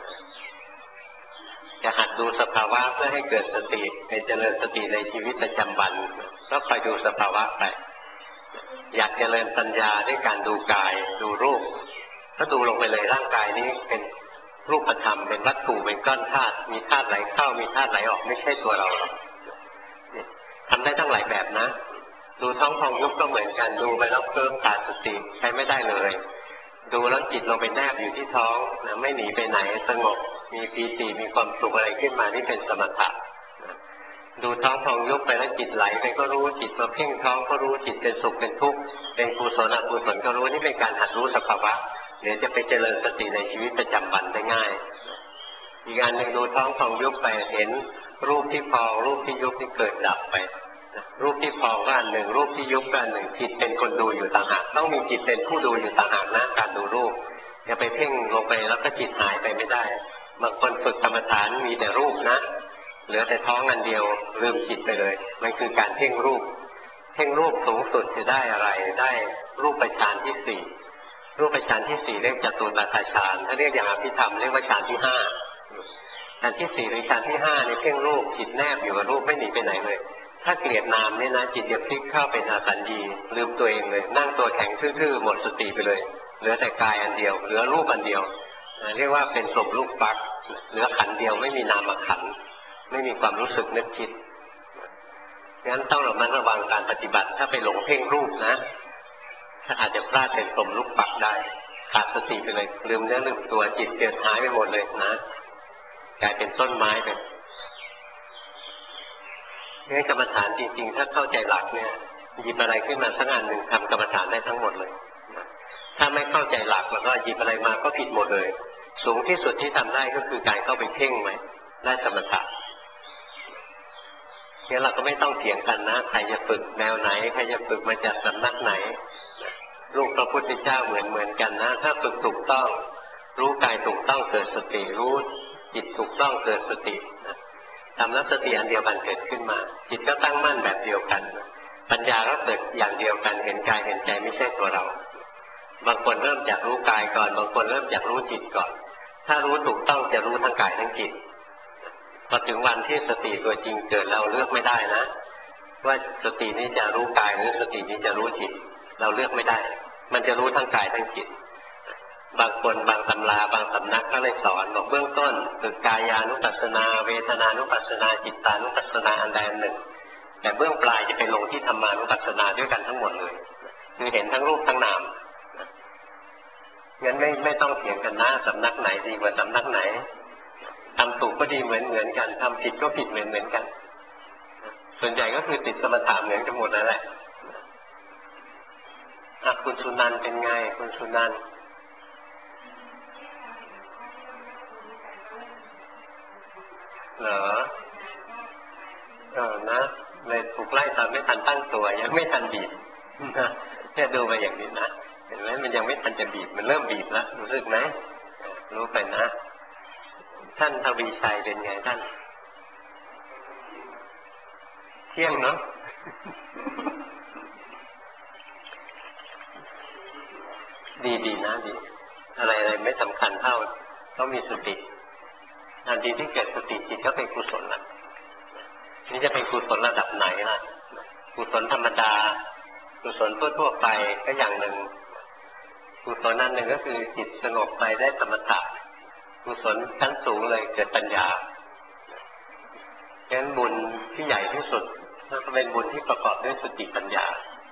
จะหัดดูสภาวะเพื่อให้เกิดสติไปเจริญสติในชีวิตประจำวันก็คอยดูสภาวะไปอยากเจริญปัญญาด้วยการดูกายดูรูปก็ดูลงไปเลยร่างกายนี้เป็นรูปธรรมเป็นวัตถุเป็นก้อนธาตุมีธาตุไหลเข้ามีธาตุไหลออกไม่ใช่ตัวเราหรอกทำได้ตั้งหลายแบบนะดูท้องพองยุบก็เหมือนกันดูไปแล้วเพิ่มขาดสติใช้ไม่ได้เลยดูแล้วจิตลงไปแนบอยู่ที่ท้องนะไม่หนีไปไหนสงบมีปีติมีความสุขอะไรขึ้นมานี่เป็นสมถะดูท้องพองยุบไปแล้วจิตไหลไปก็รู้จิตมาเพ่งท้องก็รู้จิตเป็นสุขเป็นทุกข์เป็นกุศลอกุศลก็รู้นี่เป็นการหัดรู้สภาวะเดี๋ยวจะไปเจริญสติในชีวิตประจำวันได้ง่ายอีกอันหนึ่งดูท้องพองยุบไปเห็นรูปที่พองรูปที่ยุบที่เกิดดับไปรูปที่พองก็อันหนึ่งรูปที่ยุบก็อันหนึ่งจิตเป็นคนดูอยู่ต่างหากต้องมีจิตเป็นผู้ดูอยู่ต่างหากนะการดูรูปอย่าไปเพ่งลงไปแล้วก็จิตหายไปไม่ได้บางคนฝึกกรรมฐานมีแต่รูปนะเหลือแต่ท้องอันเดียวลืมจิตไปเลยมันคือการเพ่งรูปเพ่งรูปสูงสุดจะได้อะไรได้รูปฌานที่สี่รูปฌานที่สี่เรียกจตุตถฌานถ้าเรียกอย่างอภิธรรมเรียกว่าฌานที่ห้าฌานที่สี่หรือฌานที่ห้าในเพ่งรูปจิตแนบอยู่กับรูปไม่หนีไปไหนเลยถ้าเกลียดนามเนี่ยนะจิตจะพลิกเข้าเป็นอสัญญีลืมตัวเองเลยนั่งตัวแข็งทื่อๆหมดสติไปเลยเหลือแต่กายอันเดียวเหลือรูปอันเดียวเรียกว่าเป็นศพลูกฟักเหลือขันธ์เดียวไม่มีนามขันธ์ไม่มีความรู้สึกนึกคิดงั้นต้องระมัดระวังการปฏิบัติถ้าไปหลงเพ่งรูปนะถ้าอาจจะพลาดเป็นศพลูกปักได้ขาดสติไปเลยลืมเนื้อลืมตัวจิตเกิดหายไปหมดเลยนะกลายเป็นต้นไม้ไปนี่กรรมฐานจริงๆถ้าเข้าใจหลักเนี่ยหยิบอะไรขึ้นมาสักอันหนึ่งทำกรรมฐานได้ทั้งหมดเลยถ้าไม่เข้าใจหลักแล้วก็หยิบอะไรมาก็ผิดหมดเลยสูงที่สุดที่ทำได้ก็คือการเข้าไปเพ่งไหมได้สมถะงั้นเราก็ไม่ต้องเถียงกันนะใครจะฝึกแนวไหนใครจะฝึกมาจากสำนักไหนลูกพระพุทธเจ้าเหมือนกันนะถ้าฝึกถูกต้องรู้กายถูกต้องเกิดสติรู้จิตถูกต้องเกิดสติทำแล้วสติอันเดียวกันเกิดขึ้นมาจิตก็ตั้งมั่นแบบเดียวกันปัญญาก็เกิดอย่างเดียวกันเห็นกายเห็นใจไม่ใช่ตัวเราบางคนเริ่มจากรู้กายก่อนบางคนเริ่มจากรู้จิตก่อนถ้ารู้ถูกต้องจะรู้ทั้งกายทั้งจิตพอถึงวันที่สติตัวจริงเกิดเราเลือกไม่ได้นะว่าสตินี้จะรู้กายหรือสตินี้จะรู้จิตเราเลือกไม่ได้มันจะรู้ทั้งกายทั้งจิตบางคนบางตำราบางสำนักก็เลยสอนบอกเบื้องต้นคือกายานุปัสสนาเวทนานุปัสสนาจิตานุปัสสนาอันใดอันหนึ่งแต่เบื้องปลายจะไปลงที่ธรรมานุปัสสนาด้วยกันทั้งหมดเลยคือเห็นทั้งรูปทั้งนามงั้นไม่ต้องเถียงกันนะสำนักไหนดีกว่าสำนักไหนทำถูกก็ดีเหมือนกันทำผิดก็ผิดเหมือนกันส่วนใหญ่ก็คือติดสมถะเหมือนกันหมดนั่นแหละคุณสุนันท์เป็นไงคุณสุนันท์เหรอนะเลยถูกไล่ตอนไม่ทันตั้งตัวยังไม่ทันบีบแค่ดูไปอย่างนี้นะเห็นไหมมันยังไม่ทันจะบีบมันเริ่มบีบแล้วรู้สึกไหมรู้ไปนะท่านทวีชัยเป็นไงท่านเที่ยงเนาะดีนะดีอะไรไม่สำคัญเท่าต้องมีสติทันทีที่เกิดสติจิตก็เป็นกุศลละนี่จะเป็นกุศลระดับไหนล่ะกุศลธรรมดากุศลทั่วไปก็อย่างหนึ่งกุศลนั้นหนึ่งก็คือจิตสงบไปได้สมถะกุศลชั้นสูงเลยเกิดปัญญาฉะนั้นบุญที่ใหญ่ที่สุดก็เป็นบุญที่ประกอบด้วยสติปัญญา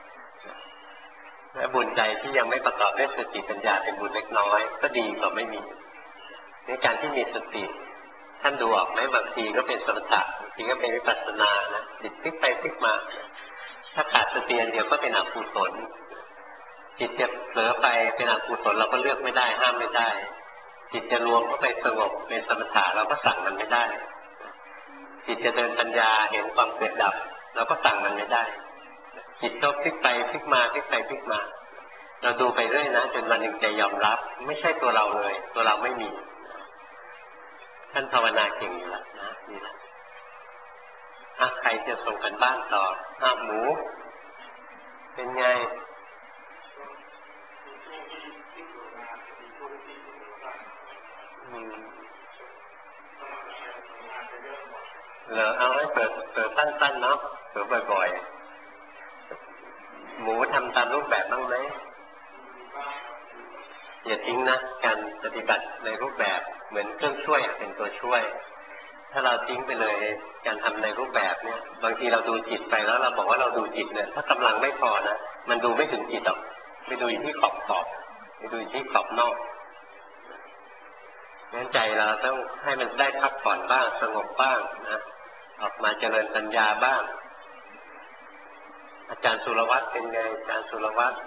และบุญใจที่ยังไม่ประกอบด้วยสติปัญญาเป็นบุญเล็กน้อยก็ดีกว่าไม่มีในการที่มีสติท่านดูออกไหมบางทีก็เป็นสมถะบางทีก็เป็นวิปัสสนานะจิตพลิกไปพลิกมาถ้าขาดสติเดียวก็เป็นอกุศลจิตจะเผลอไปเป็นอกุศลเราก็เลือกไม่ได้ห้ามไม่ได้จิตจะรวมเข้าไปสงบเป็นสมถะเราก็สั่งมันไม่ได้จิตจะเดินปัญญาเห็นความเกิดดับเราก็สั่งมันไม่ได้จิตก็พลิกไปพลิกมาพลิกไปพลิกมาเราดูไปเรื่อยนะจนวันหนึ่งใจยอมรับไม่ใช่ตัวเราเลยตัวเราไม่มีท่านภาวนาเก่งอยู่แล้วนะนี่แหละใครจะส่งกันบ้านต่อหมูเป็นไงเหรอเอาให้เปิดสั้นๆเนาะเปิดบ่อยๆหมูทำตามรูปแบบบ้างไหมอย่าทิ้งนะการปฏิบัติในรูปแบบเหมือนเครื่องช่วยเป็นตัวช่วยถ้าเราทิ้งไปเลยการทำในรูปแบบเนี่ยบางทีเราดูจิตไปแล้วเราบอกว่าเราดูจิตเนี่ยถ้ากำลังไม่พอนะมันดูไม่ถึงจิตหรอกไปดูอยู่ที่ขอบไปดูอยู่ที่ขอบนอกงั้นใจเราต้องให้มันได้พักผ่อนบ้างสงบบ้างนะออกมาเจริญปัญญาบ้างอาจารย์สุรวัตรเป็นไงอาจารย์สุรวัตร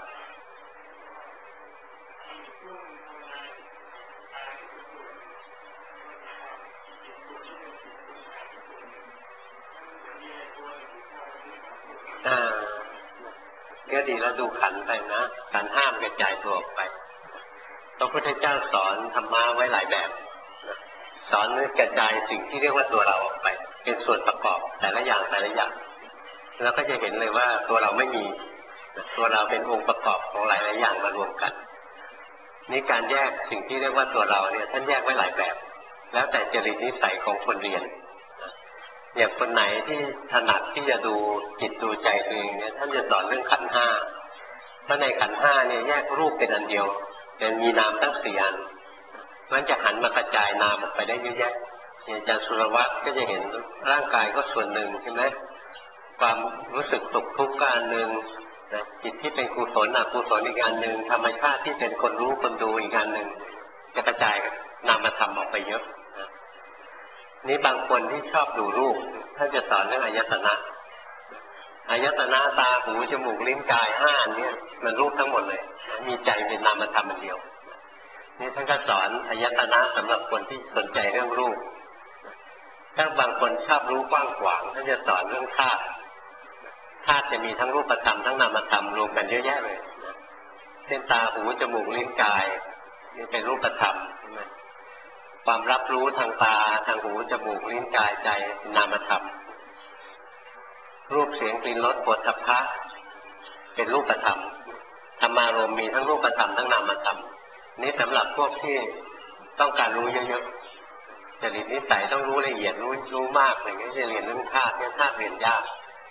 ก็ดีแล้วดูขันไปนะการห้ามกระจายตัวออกไปพระพุทธเจ้าสอนธรรมะไว้หลายแบบสอนกระจายสิ่งที่เรียกว่าตัวเราออกไปเป็นส่วนประกอบแต่ละอย่างแล้วก็จะเห็นเลยว่าตัวเราไม่มีตัวเราเป็นองค์ประกอบของหลายอย่างมารวมกันนี่การแยกสิ่งที่เรียกว่าตัวเราเนี่ยท่านแยกไว้หลายแบบแล้วแต่จริตนิสัยของคนเรียนอย่างคนไหนที่ถนัดที่จะดูจิตดูใจตัวเองเนี่ยท่านจะสอนเรื่องขันธ์ห้าเพราะในขันธ์ห้าเนี่ยแยกรูปเป็นอันเดียวแต่มีนามทั้ง4 อันมันจะหันมากระจายนามออกไปได้เยอะแยะอย่างอาจารย์สุรวัตรก็จะเห็นร่างกายก็ส่วนหนึ่งใช่ไหมความรู้สึกสุขทุกข์ก็อันหนึ่งจิตที่เป็นกุศลอกุศลอีกอันหนึ่งธรรมชาติที่เป็นคนรู้คนดูอีกอันหนึ่งจะกระจายนามธรรมออกไปเยอะนี่บางคนที่ชอบดูรูปท่านจะสอนเรื่องอายตนะตาหูจมูกลิ้นกาย5 อันนี้มันรูปทั้งหมดเลยมีใจเป็นนามธรรมอันเดียวนี่ท่านก็สอนอายตนะสำหรับคนที่สนใจเรื่องรูปถ้าบางคนชอบรู้กว้างขวางท่านจะสอนเรื่องธาตุจะมีทั้งรูปธรรมทั้งนามธรรมรวมกันเยอะแยะเลยเช่นตาหูจมูกลิ้นกายนี่เป็นรูปธรรมใช่ไหมความรับรู้ทางตาทางหูจมูกลิ้นกายใจนามธรรมรูปเสียงกลิ่นรสโผฏฐัพพะเป็นรูปธรรมธรรมารมณ์มีทั้งรูปธรรมทั้งนามธรรมนี่สำหรับพวกที่ต้องการรู้เยอะๆจริตนิสัยต้องรู้ละเอียดรู้มากอะไรเงี้ยจะเรียนเรื่องธาตุเนี่ยธาตุเรียนยาก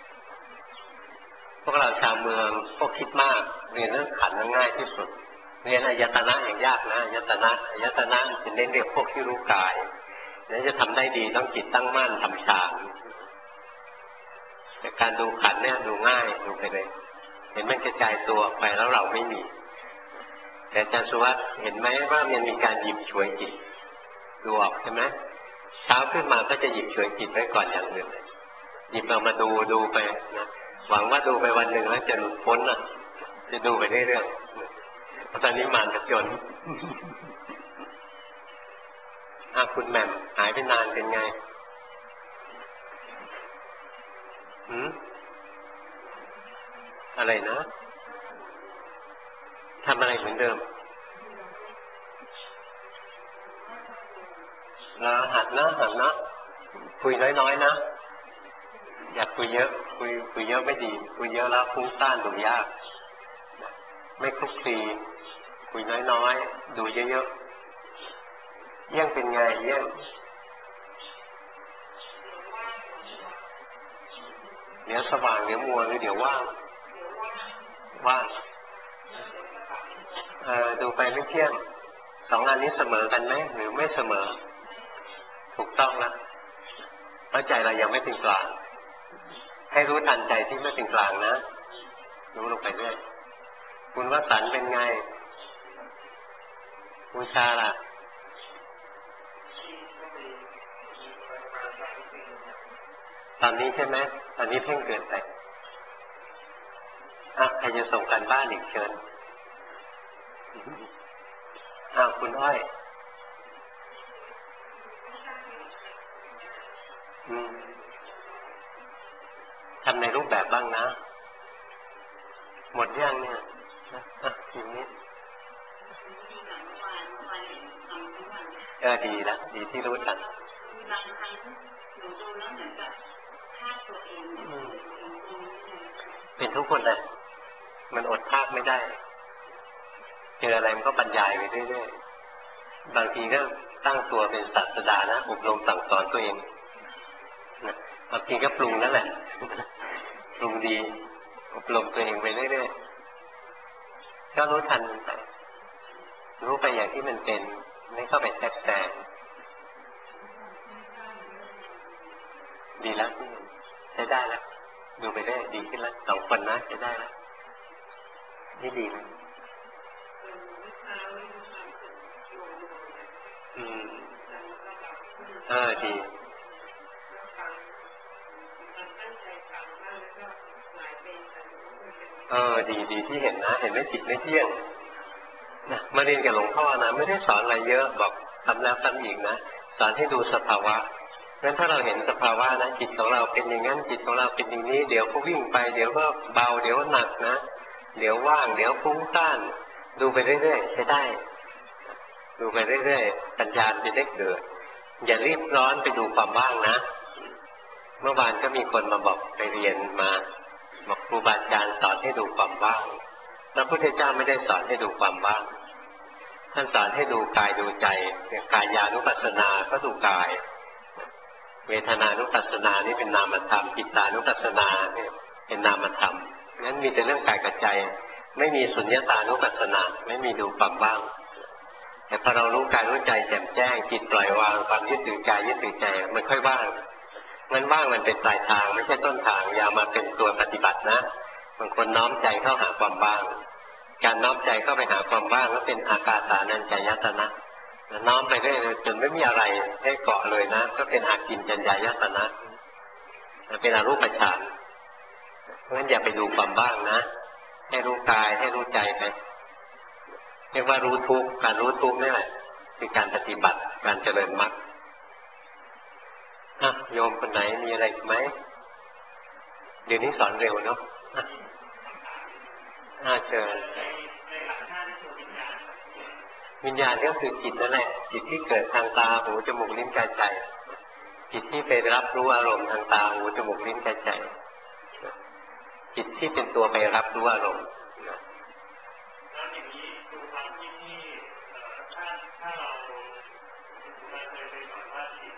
พวกเราชาวเมืองพวกคิดมากเรียนเรื่องขันธ์ง่ายที่สุดเรียนอายตนะอย่างยากนะอายตนะจะเน้นเรียกพวกที่รู้กายนั้นจะทำได้ดีต้องจิตตั้งมั่นทำฌานแต่การดูขันธ์เนี่ยดูง่ายดูไปเลยเห็นมันกระจายตัวไปแล้วเราไม่มีแต่อาจารย์สุวัฒน์เห็นไหมว่ามันมีการหยิบฉวยจิตดูออกใช่ไหมเช้าขึ้นมาก็จะหยิบฉวยจิตไว้ก่อนอย่างอื่นหยิบเอามาดูไปนะหวังว่าดูไปวันหนึ่งแล้วจะหลุดพ้นนะจะดูไปเรื่อยๆเพราะตอนนี้มารผจญคุณแหม่มหายไปนานเป็นไงอะไรนะทำอะไรเหมือนเดิมแล้วหัดนะคุยน้อยๆนะอยากคุยเยอะคุยเยอะไม่ดีคุยเยอะแล้วฟุ้งซ่านดูยากไม่คลุกคลีคุยน้อยๆดูเยอะๆเยี่ยงเป็นไงเยี่ยงเดี๋ยวสว่างเดี๋ยวมัวหรือเดี๋ยวว่างดูไปไม่เที่ยงสองอันนี้เสมอกันไหมหรือไม่เสมอถูกต้องแล้วเพราะใจเรายังไม่เป็นกลางให้รู้ทันใจที่ไม่เป็นกลางนะรู้ลงไปเรื่อยคุณวสันต์เป็นไงบูชาล่ะตอนนี้ใช่ไหมตอนนี้เพ่งเกินไปใครจะส่งกันบ้านอีกเชิญคุณอ้อยทำในรูปแบบบ้างนะหมดยังเนี่ยทีนี้ดีแล้วดีที่รู้ทันเป็นทุกคนเลยมันอดภาคไม่ได้เจออะไรมันก็บรรยายไปเรื่อยๆบางทีก็ตั้งตัวเป็นศาสดานะอบรมสั่งสอนตัวเองบางทีก็ปรุงนั่นแหละปรุงดีอบรมตัวเองไปเรื่อยๆก็รู้ทันไปรู้ไปอย่างที่มันเป็นไม่เข้าไปแทรกแซงดีแล้วใช้ได้แล้วดูไปได้ดีขึ้นแล้ว2 คนนะใช้ได้แล้วนี่ดีไหมดีดีที่เห็นนะเห็นไม่ผิดไม่เที่ยงนะมาเรียนกับหลวงพ่อนะไม่ได้สอนอะไรเยอะบอกทำแล้วทำอีกนะสอนให้ดูสภาวะงั้นถ้าเราเห็นสภาวะนะจิตของเราเป็นอย่างนั้นจิตของเราเป็นอย่างนี้เดี๋ยวก็วิ่งไปเดี๋ยวก็เบาเดี๋ยวหนักนะเดี๋ยวว่างเดี๋ยวฟุ้งซ่านดูไปเรื่อยๆใช้ได้ดูไปเรื่อยๆปัญญาจะได้เกิดอย่ารีบร้อนไปดูความว่างนะเมื่อวานก็มีคนมาบอกไปเรียนมาบอกครูบาอาจารย์สอนให้ดูความว่างพระพุทธเจ้าไม่ได้สอนให้ดูความว่างท่านสอนให้ดูกายดูใจกายานุปัสสนาก็ดูกายเวทนานุปัสสนานี่เป็นนามธรรมจิตานุปัสสนาเนี่ยเป็นนามธรรมงั้นมีแต่เรื่องกายกับใจไม่มีสุญญตานุปัสสนาไม่มีดูความว่างแต่พอเรารู้กายรู้ใจแจ่มแจ้งจิตปล่อยวางความยึดถือกายยึดถือใจมันค่อยว่างงั้นว่างมันเป็นปลายทางไม่ใช่ต้นทางอย่ามาเป็นตัวปฏิบัตินะบางคนน้อมใจเข้าหาความว่างการน้อมใจเข้าไปหาความว่างก็เป็นอากาสานัญจายตนะน้อมไปเรื่อยๆจนไม่มีอะไรให้เกาะเลยนะก็เป็นอากินจัญญายตนะเป็นอรูปฌานเพราะฉะนั้นอย่าไปดูความว่างนะให้รู้กายให้รู้ใจไปเรียกว่ารู้ทุกข์การรู้ทุกข์นี่แหละคือการปฏิบัติการเจริญมรรคโยมคนไหนมีอะไรไหมเดี๋ยวนี้สอนเร็วเนาะเชิญวิญญาณก็คือจิตนั่นแหละจิตที่เกิดทางตาหูจมูกลิ้นกายใจจิตที่ไปรับรู้อารมณ์ทางตาหูจมูกลิ้นกายใจจิตที่เป็นตัวไปรับรู้อารมณ์แล้วอย่างนี้ดูความที่ถ้าเราเคยไปสอนว่าจิต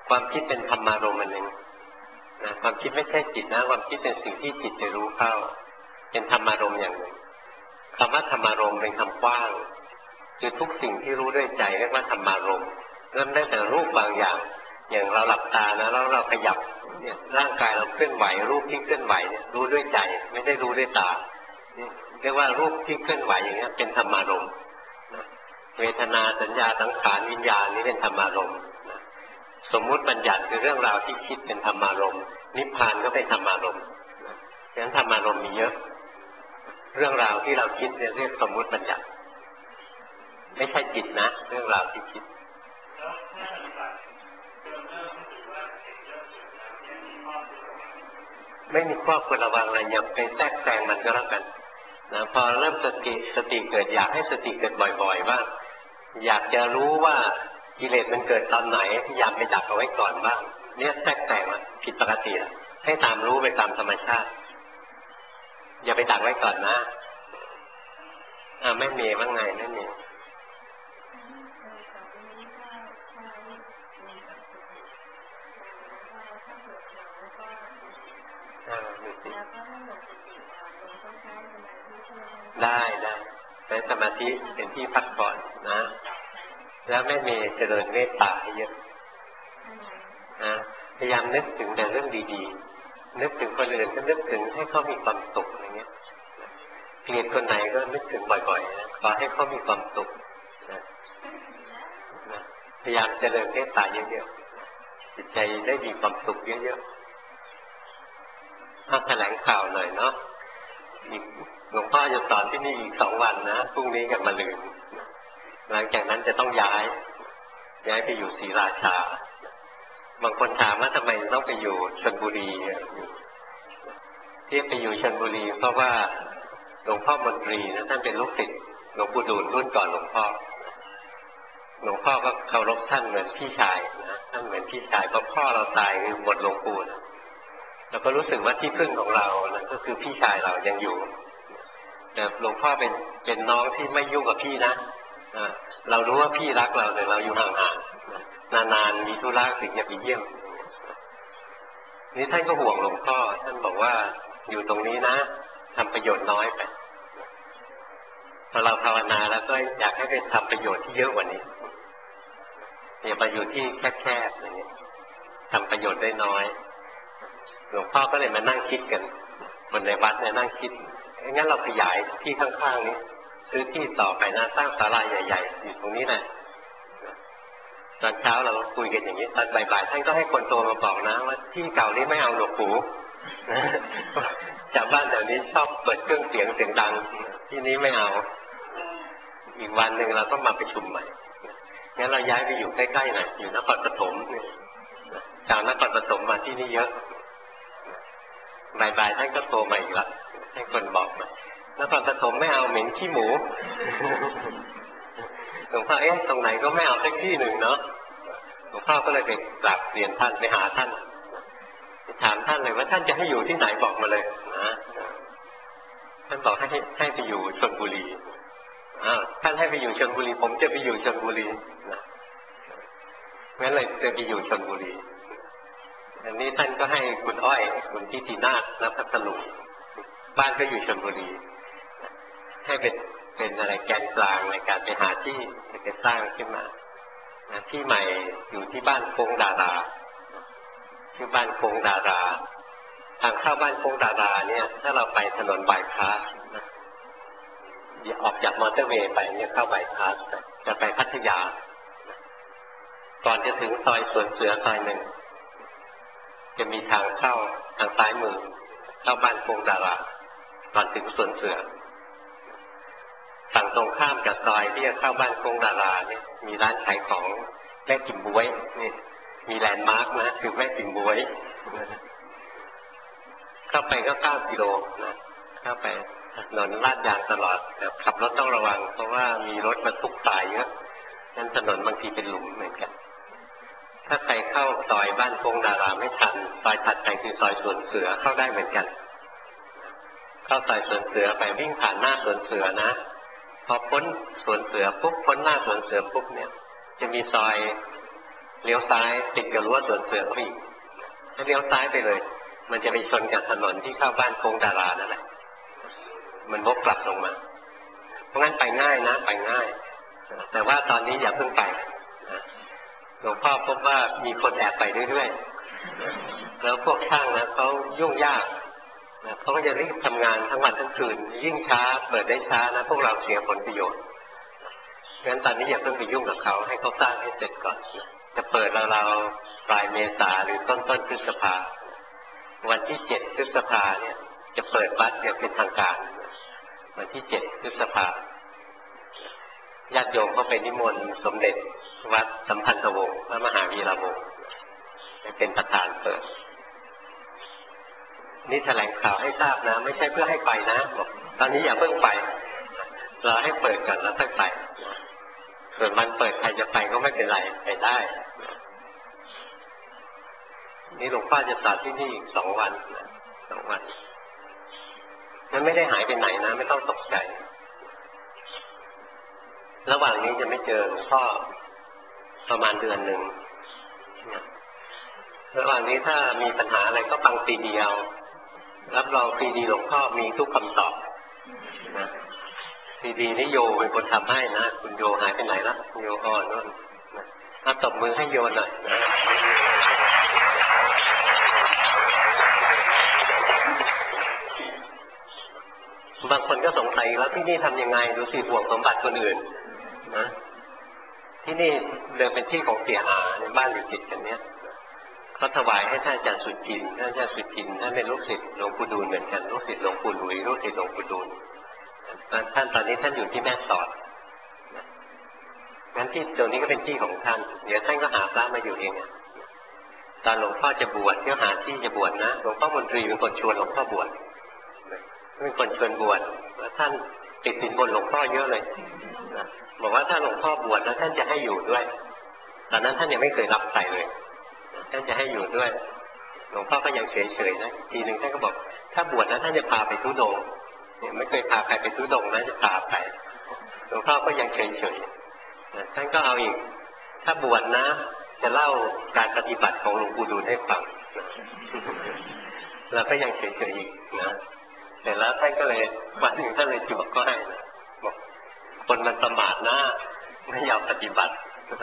ความคิดเป็นธรรมารมณ์อันหนึ่งนะความคิดไม่ใช่จิตนะความคิดเป็นสิ่งที่จิตไปรู้เข้าเป็นธรรมารมณ์อย่างหนึ่งคำว่าธรรมารมณ์เป็นคำกว้างคือทุกสิ่งที่รู้ด้วยใจเรียกว่าธรรมารมณ์เริ่มได้แต่รูปบางอย่างอย่างเราหลับตานะแล้วเราขยับเนี่ยร่างกายเราเคลื่อนไหวรูปที่เคลื่อนไหวเนี่ยรู้ด้วยใจไม่ได้รู้ด้วยตาเรียกว่ารูปที่เคลื่อนไหวอย่างนี้เป็นธรรมารมณ์เวทนาสัญญาสังขารวิญญาณนี้เป็นธรรมารมณ์สมมุติบัญญัติคือเรื่องราวที่คิดเป็นธรรมารมณ์นิพพานก็เป็นธรรมารมณ์ฉะนั้นธรรมารมณ์มีเยอะเรื่องราวที่เราคิดเรียกสมมุติบัญญัติไม่ใช่จิตนะเรื่องราวที่คิดไม่มีข้อควรระวังอะไรอย่าไปแทรกแซงมันก็แล้วกันนะพอเริ่มสติเกิดอยากให้สติเกิดบ่อยๆบ้างอยากจะรู้ว่ากิเลสมันเกิดตอนไหนพยายามไปดักเอาไว้ก่อนบ้างเนี่ยแทรกแซงมันผิดปกติแล้วให้ตามรู้ไปตามธรรมชาติอย่าไปดักไว้ก่อนนะไม่มีว่าไงไม่มีได้ใช้สมาธิเป็นที่พักผ่อนนะแล้วไม่มีเจริญเมตตาให้เยอะนะพยายามนึกถึงแต่เรื่องดีๆนึกถึงคนอื่นก็นึกถึงให้เขามีความสุขอย่างเงี้ยเกลียดคนไหนก็นึกถึงบ่อยๆนะขอให้เขามีความสุขนะพยายามเจริญเมตตาเยอะๆจิตใจได้มีความสุขเยอะๆแถลงข่าวหน่อยเนาะหลวงพ่อจะสอนที่นี่อีก2 วันนะพรุ่งนี้กับมะรืนหลังจากนั้นจะต้องย้ายไปอยู่ศรีราชาบางคนถามว่าทำไมต้องไปอยู่ชลบุรีที่ไปอยู่ชลบุรีเพราะว่าหลวงพ่อมนตรีนะท่านเป็นลูกศิษย์หลวงปู่ดูลรุ่นก่อนหลวงพ่อก็เคารพท่านเหมือนพี่ชายนะท่านเหมือนพี่ชายเพราะพ่อเราตายคือหมดหลวงปู่นะเราก็รู้สึกว่าที่พึ่งของเรานะก็คือพี่ชายเรายังอยู่แต่หลวงพ่อเป็นน้องที่ไม่ยุ่งกับพี่นะเรารู้ว่าพี่รักเราแต่เราอยู่ห่างๆนานๆมีธุระถึงจะไปเยี่ยมนี่ท่านก็ห่วงหลวงพ่อท่านบอกว่าอยู่ตรงนี้นะทำประโยชน์น้อยไปพอเราภาวนาแล้วก็อยากให้ไปทำประโยชน์ที่เยอะกว่านี้อย่าไปอยู่ที่แคบๆอย่างนี้ทำประโยชน์ได้น้อยหลวงพ่อก็เลยมานั่งคิดกันคนในวัดเนี่ยนั่งคิดงั้นเราขยายที่ข้างๆนี้ซื้อที่ต่อไปนะสร้างศาลาใหญ่ๆอยู่ตรงนี้นะตอนเช้าเราคุยกันอย่างนี้ตอนบ่ายๆท่านก็ให้คนโตมาบอกนะว่าที่เก่านี้ไม่เอาหลวงปู่ชาวบ้านแถวนี้ชอบเปิดเครื่องเสียงดังที่นี้ไม่เอาอีกวันหนึ่งเราก็มาประชุมใหม่งั้นเราย้ายไปอยู่ใกล้ๆหน่อยอยู่นครปฐมชาวนครปฐมมาที่นี่เยอะบ่ายๆท่านก็โทรมาอีกแล้วให้คนบอกมานครปฐมไม่เอาเหม็นขี้หมูหลวงพ่อตรงไหนก็ไม่เอาสักที่หนึ่งเนาะหลวงพ่อก็เลยไปกราบเรียนท่านไปหาท่านถามท่านเลยว่าท่านจะให้อยู่ที่ไหนบอกมาเลยนะท่านบอกให้ไปอยู่ชลบุรีท่านให้ไปอยู่ชลบุรีผมจะไปอยู่ชลบุรีนะงั้นเลยจะไปอยู่ชลบุรีอันนี้ท่านก็ให้คุณอ้อยคุณทิตินาถณพัทลุงบ้านก็อยู่ชลบุรีให้เป็นอะไรแกนกลางในการไปหาที่จะสร้างขึ้นมาที่ใหม่อยู่ที่บ้านโค้งดาราชื่อบ้านโค้งดาราทางเข้าบ้านโค้งดาราเนี่ยถ้าเราไปถนนบายพาสนะออกจากมอเตอร์เวย์ไปเนี่ยเข้าบายพาสจะไปพัทยาก่อนจะถึงซอยสวนเสือซอยหนึ่งจะมีทางเข้าทางซ้ายมือเข้าบ้านโค้งดาราก่อนถึงสวนเสือฝั่งตรงข้ามกับซอยที่จะเข้าบ้านโค้งดาราเนี่ยมีร้านขายของแม่กิมบ๊วยนี่มีแลนด์มาร์กนะคือแม่กิมบ๊วยเข้าไปก็9 กิโลนะเข้าไปถนนลาดยางตลอดแต่ขับรถต้องระวังเพราะว่ามีรถบรรทุกทรายเยอะงั้นถนนบางทีเป็นหลุมเหมือนกันถ้าใครเข้าซอยบ้านโค้งดาราไม่ทันซอยถัดไปคือซอยสวนเสือเข้าได้เหมือนกันเข้าซอยสวนเสือไปวิ่งผ่านหน้าสวนเสือนะพอพ้นสวนเสือปุ๊บพ้นหน้าสวนเสือปุ๊บเนี่ยจะมีซอยเลี้ยวซ้ายติดกับรั้วสวนเสือเขาอีกถ้าเลี้ยวซ้ายไปเลยมันจะไปชนกับถนนที่เข้าบ้านโค้งดารานั่นแหละมันวกกลับลงมาเพราะงั้นไปง่ายนะไปง่ายแต่ว่าตอนนี้อย่าเพิ่งไปหลวงพ่อพบว่ามีคนแอบไปเรื่อยๆแล้วพวกช่างนะเขายุ่งยากเขาก็จะรีบทำงานทั้งวันทั้งคืนยิ่งช้าเปิดได้ช้านะพวกเราเสียผลประโยชน์งั้นตอนนี้อย่าเพิ่งไปยุ่งกับเขาให้เขาสร้างให้เสร็จก่อนจะเปิดเราปลายเมษาหรือต้นพฤษภาวันที่7 พฤษภาเนี่ยจะเปิดวัดอย่างเป็นทางการวันที่7 พฤษภาญาติโยมเขาไปนิมนต์สมเด็จวัดสัมพันธวงศ์พระมหาวีระวงศ์เป็นประธานเปิดนี่แถลงข่าวให้ทราบนะไม่ใช่เพื่อให้ไปนะบอกตอนนี้อย่าเพิ่งไปรอให้เปิดก่อนแล้วค่อยไปส่วนมันเปิดใครจะไปก็ไม่เป็นไรไปได้นี่หลวงพ่อจะสอนที่นี่อีก2 วัน2 วันนั้นไม่ได้หายไปไหนนะไม่ต้องตกใจระหว่างนี้จะไม่เจอหลวงพ่อประมาณเดือนหนึ่งระหว่างนี้ถ้ามีปัญหาอะไรก็ฟังซีดีเอารับรองซีดีหลวงพ่อมีทุกคำตอบนะซีดีนี่โยเป็นคนทำให้นะคุณโยหายไปไหนละโยอ่อนนู่นถ้าตบมือให้โยหน่อยนะบางคนก็สงสัยแล้วที่นี่ทำยังไงดูสิห่วงสมบัติคนอื่นนะที่นี่เดิมเป็นที่ของเสียอาในบ้านอยู่ติดกันเนี้ยเขาถวายให้ท่านอาจารย์สุจินท่านอาจารย์สุจินท่านเป็นลูกศิษย์หลวงปู่ดูลเหมือนกันลูกศิษย์หลวงปู่หลุยลูกศิษย์หลวงปู่ดูลท่านตอนนี้ท่านอยู่ที่แม่สอดงั้นที่ตรงนี้ก็เป็นที่ของท่านเดี๋ยวท่านก็หาพระมาอยู่เองตอนหลวงพ่อจะบวชก็หาที่จะบวชนะหลวงพ่อมนตรีเป็นคนชวนหลวงพ่อบวชเป็นคนชวนบวชแล้วท่านติดสินบนหลวงพ่อเยอะเลยบอกว่าถ้าหลวงพ่อบวชแล้วท่านจะให้อยู่ด้วยตอนนั้นท่านยังไม่เคยรับใส่เลยท่านจะให้อยู่ด้วยหลวงพ่อก็ยังเฉยๆนะทีหนึ่งท่านก็บอกถ้าบวชแล้วท่านจะพาไปทุดงค์เนี่ยไม่เคยพาใครไปทุดงค์นะจะพาไปหลวงพ่อก็ยังเฉยๆท่านก็เอาอีกถ้าบวชนะจะเล่าการปฏิบัติของหลวงปู่ดูลให้ฟังเราก็ยังเฉยๆอีกนะเสร็จแล้วท่านก็เลยวันหนึ่งท่านเลยจวกก็ให้นะบอกคนมันประมาทนะไม่ยอมปฏิบัติ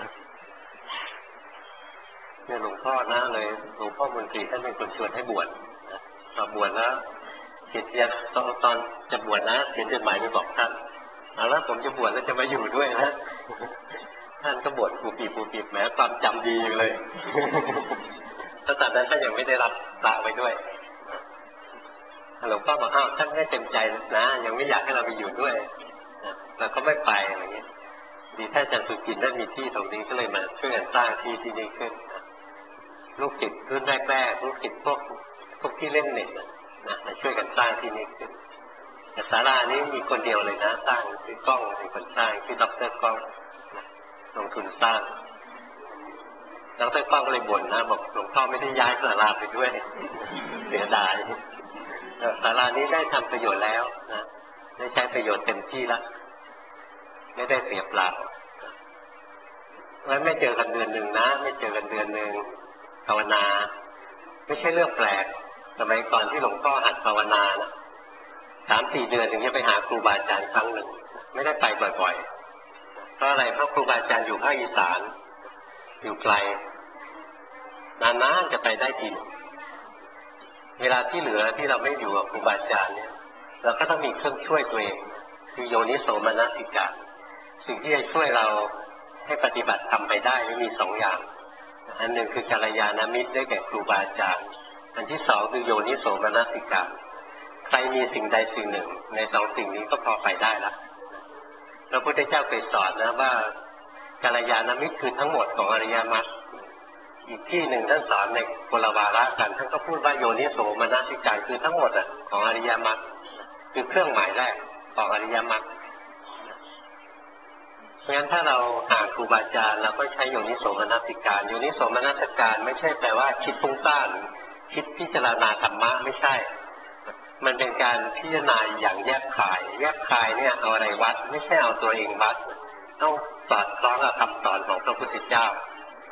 เนี่ยหลวงพ่อนะเลยหลวงพ่อมนตรีท่านเป็นคนชวนให้บวชพอบวชแล้วเขียนตอนจะบวชนะเขียนจดหมายไปบอกท่านแล้วผมจะบวชแล้วจะมาอยู่ด้วยนะท่านก็บวชปูปีแม้ความจำดีเลยแต่ตอนนั้นท่านยังไม่ได้รับพระไว้ด้วยหลวงพ่อบอกอ้าวท่านไม่เต็มใจนะยังไม่อยากให้เราไปอยู่ด้วยเราก็ไม่ไปอะไรเงี้ยดีถ้าอาจารย์สุจินได้มีที่ตรงนี้ก็เลยมาช่วยกันสร้างที่นี่ขึ้นลูกศิษย์รุ่นแรกๆลูกศิษย์พวกที่เล่นเน็ตนะมาช่วยกันสร้างที่นี่ขึ้นแต่ศาลานี้มีคนเดียวเลยนะสร้างคือกล้องเป็นคนสร้างคือดร.กล้องลงทุนสร้างดร.กล้องก็เลยบ่นนะบอกหลวงพ่อไม่ได้ย้ายศาลาไปด้วยเสียดายศาลานี้ได้ทำประโยชน์แล้วนะได้ใช้ประโยชน์เต็มที่แล้วไม่ได้เสียเปล่าเพราะไม่เจอกันเดือนหนึ่งนะไม่เจอกันเดือนหนึ่งภาวนาไม่ใช่เรื่องแปลกสมัยก่อนที่หลวงพ่อหัดภาวนานะ3-4 เดือนถึงจะไปหาครูบาอาจารย์ครั้งหนึ่งไม่ได้ไปบ่อยๆเพราะอะไรเพราะครูบาอาจารย์อยู่ภาคอีสานอยู่ไกลนานๆจะไปได้ทีเวลาที่เหลือที่เราไม่อยู่กับครูบาอาจารย์เนี่ยเราก็ต้องมีเครื่องช่วยตัวเองคือโยนิโสมนสิการสิ่งที่จะช่วยเราให้ปฏิบัติทำไปได้มี2 อย่างอันหนึ่งคือกัลยาณมิตรได้แก่ครูบาอาจารย์อันที่2คือโยนิโสมนสิการใครมีสิ่งใดสิ่งหนึ่งใน2 สิ่งนี้ก็พอไปได้ละพระพุทธเจ้าเคยสอนนะว่ากัลยาณมิตรคือทั้งหมดของอริยมรรคอีกที่หนึ่งท่านสอนในคนละวาระกันท่านก็พูดว่าโยนิโสมนสิการคือทั้งหมดของอริยมรรคคือเครื่องหมายแรกของอริยมรรคเพราะฉะนั้นถ้าเราห่างครูบาอาจารย์เราก็ใช้โยนิโสมนสิการโยนิโสมนสิการไม่ใช่แปลว่าคิดฟุ้งซ่านคิดพิจารณาธรรมะไม่ใช่มันเป็นการพิจารณาอย่างแยบคายเนี่ยเอาอะไรวัดไม่ใช่เอาตัวเองวัดต้องสอดคล้องกับคำสอนของพระพุทธเจ้า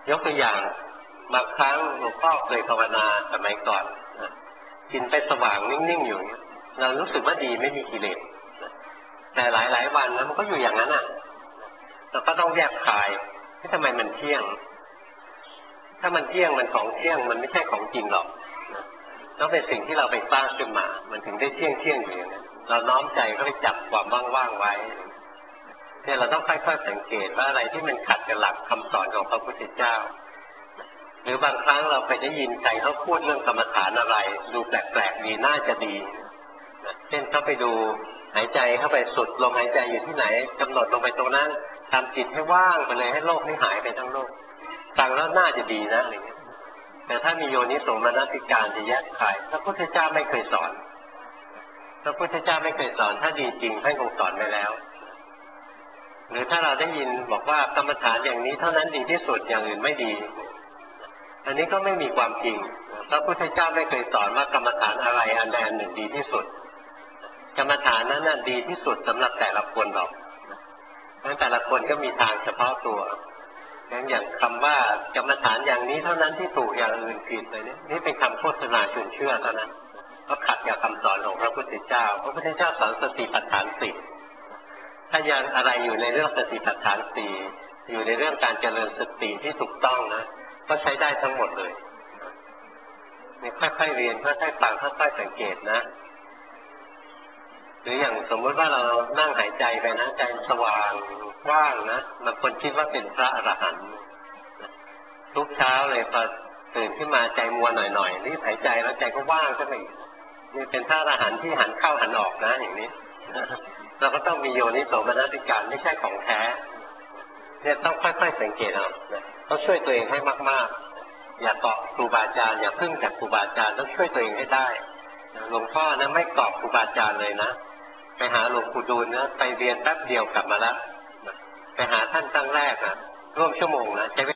ยกตัวอย่างบางครั้งหลวงพ่อเคยภาวนาสมัยก่อนจิตไปสว่างนิ่งๆอยู่เรารู้สึกว่าดีไม่มีกิเลสแต่หลายวันแล้วมันก็อยู่อย่างนั้นเราก็ต้องแยกคายที่ทำไมมันเที่ยงถ้ามันเที่ยงมันของเที่ยงมันไม่ใช่ของจริงหรอกต้องเป็นสิ่งที่เราไปสร้างขึ้นมามันถึงได้เที่ยงอยู่อย่างนั้นเราน้อมใจก็ไปจับความว่างๆไว้เนี่ยเราต้องค่อยๆสังเกตว่าอะไรที่มันขัดกับหลักคำสอนของพระพุทธเจ้าหรือบางครั้งเราไปได้ยินใครเขาพูดเรื่องกรรมฐานอะไรดูแปลกๆดีน่าจะดีเช่นเขาไปดูหายใจเข้าไปสุดลมหายใจอยู่ที่ไหนกำหนดลงไปตรงนั้นทำจิตให้ว่างไปเลยให้โลกนี้หายไปทั้งโลกฟังแล้วน่าจะดีนะอะไรเงี้ยแต่ถ้ามีโยนิโสมนสิการจะแยกขายพระพุทธเจ้าไม่เคยสอนพระพุทธเจ้าไม่เคยสอนถ้าดีจริงท่านคงสอนไปแล้วหรือถ้าเราได้ยินบอกว่ากรรมฐานอย่างนี้เท่านั้นดีที่สุดอย่างอื่นไม่ดีอันนี้ก็ไม่มีความจริงพระพุทธเจ้าไม่เคยสอนว่ากรรมฐานอะไรอันใดอันหนึ่งดีที่สุดกรรมฐานนั้นน่ะดีที่สุดสำหรับแต่ละคนหรอกนั้นแต่ละคนก็มีทางเฉพาะตัวอย่างคำว่ากรรมฐานอย่างนี้เท่านั้นที่ถูกอย่างอื่นผิดเลยนี่เป็นคำโฆษณาชวนเชื่อเท่านั้นก็ขัดกับคำสอนของพระพุทธเจ้าพระพุทธเจ้าสอนสติปัฏฐานสี่ถ้ายังอะไรอยู่ในเรื่องสติปัฏฐานสี่อยู่ในเรื่องการเจริญสติที่ถูกต้องนะก็ใช้ได้ทั้งหมดเลยนี่ค่อยๆเรียนค่อยๆฟังค่อยๆสังเกตนะหรืออย่างสมมติว่าเรานั่งหายใจไปนะใจสว่างว่างนะบางคนคิดว่าเป็นพระอรหันต์ทุกเช้าเลยพอตื่นขึ้นมาใจมัวหน่อยๆรีบหายใจแล้วใจก็ว่างขึ้นมาอีกนี่เป็นพระอรหันต์ที่หันเข้าหันออกนะอย่างนี้เราก็ต้องมีโยนิโสมนสิการไม่ใช่ของแท้เนี่ยต้องค่อยๆสังเกตเอาต้องช่วยตัวเองให้มากๆอย่าเกาะครูบาอาจารย์อย่าพึ่งจากครูบาอาจารย์ต้องช่วยตัวเองให้ได้หลวงพ่อนะไม่เกาะครูบาอาจารย์เลยนะไปหาหลวงปู่ดูลนะไปเรียนแป๊บเดียวกลับมาแล้วไปหาท่านครั้งแรกนะร่วมชั่วโมงนะใช้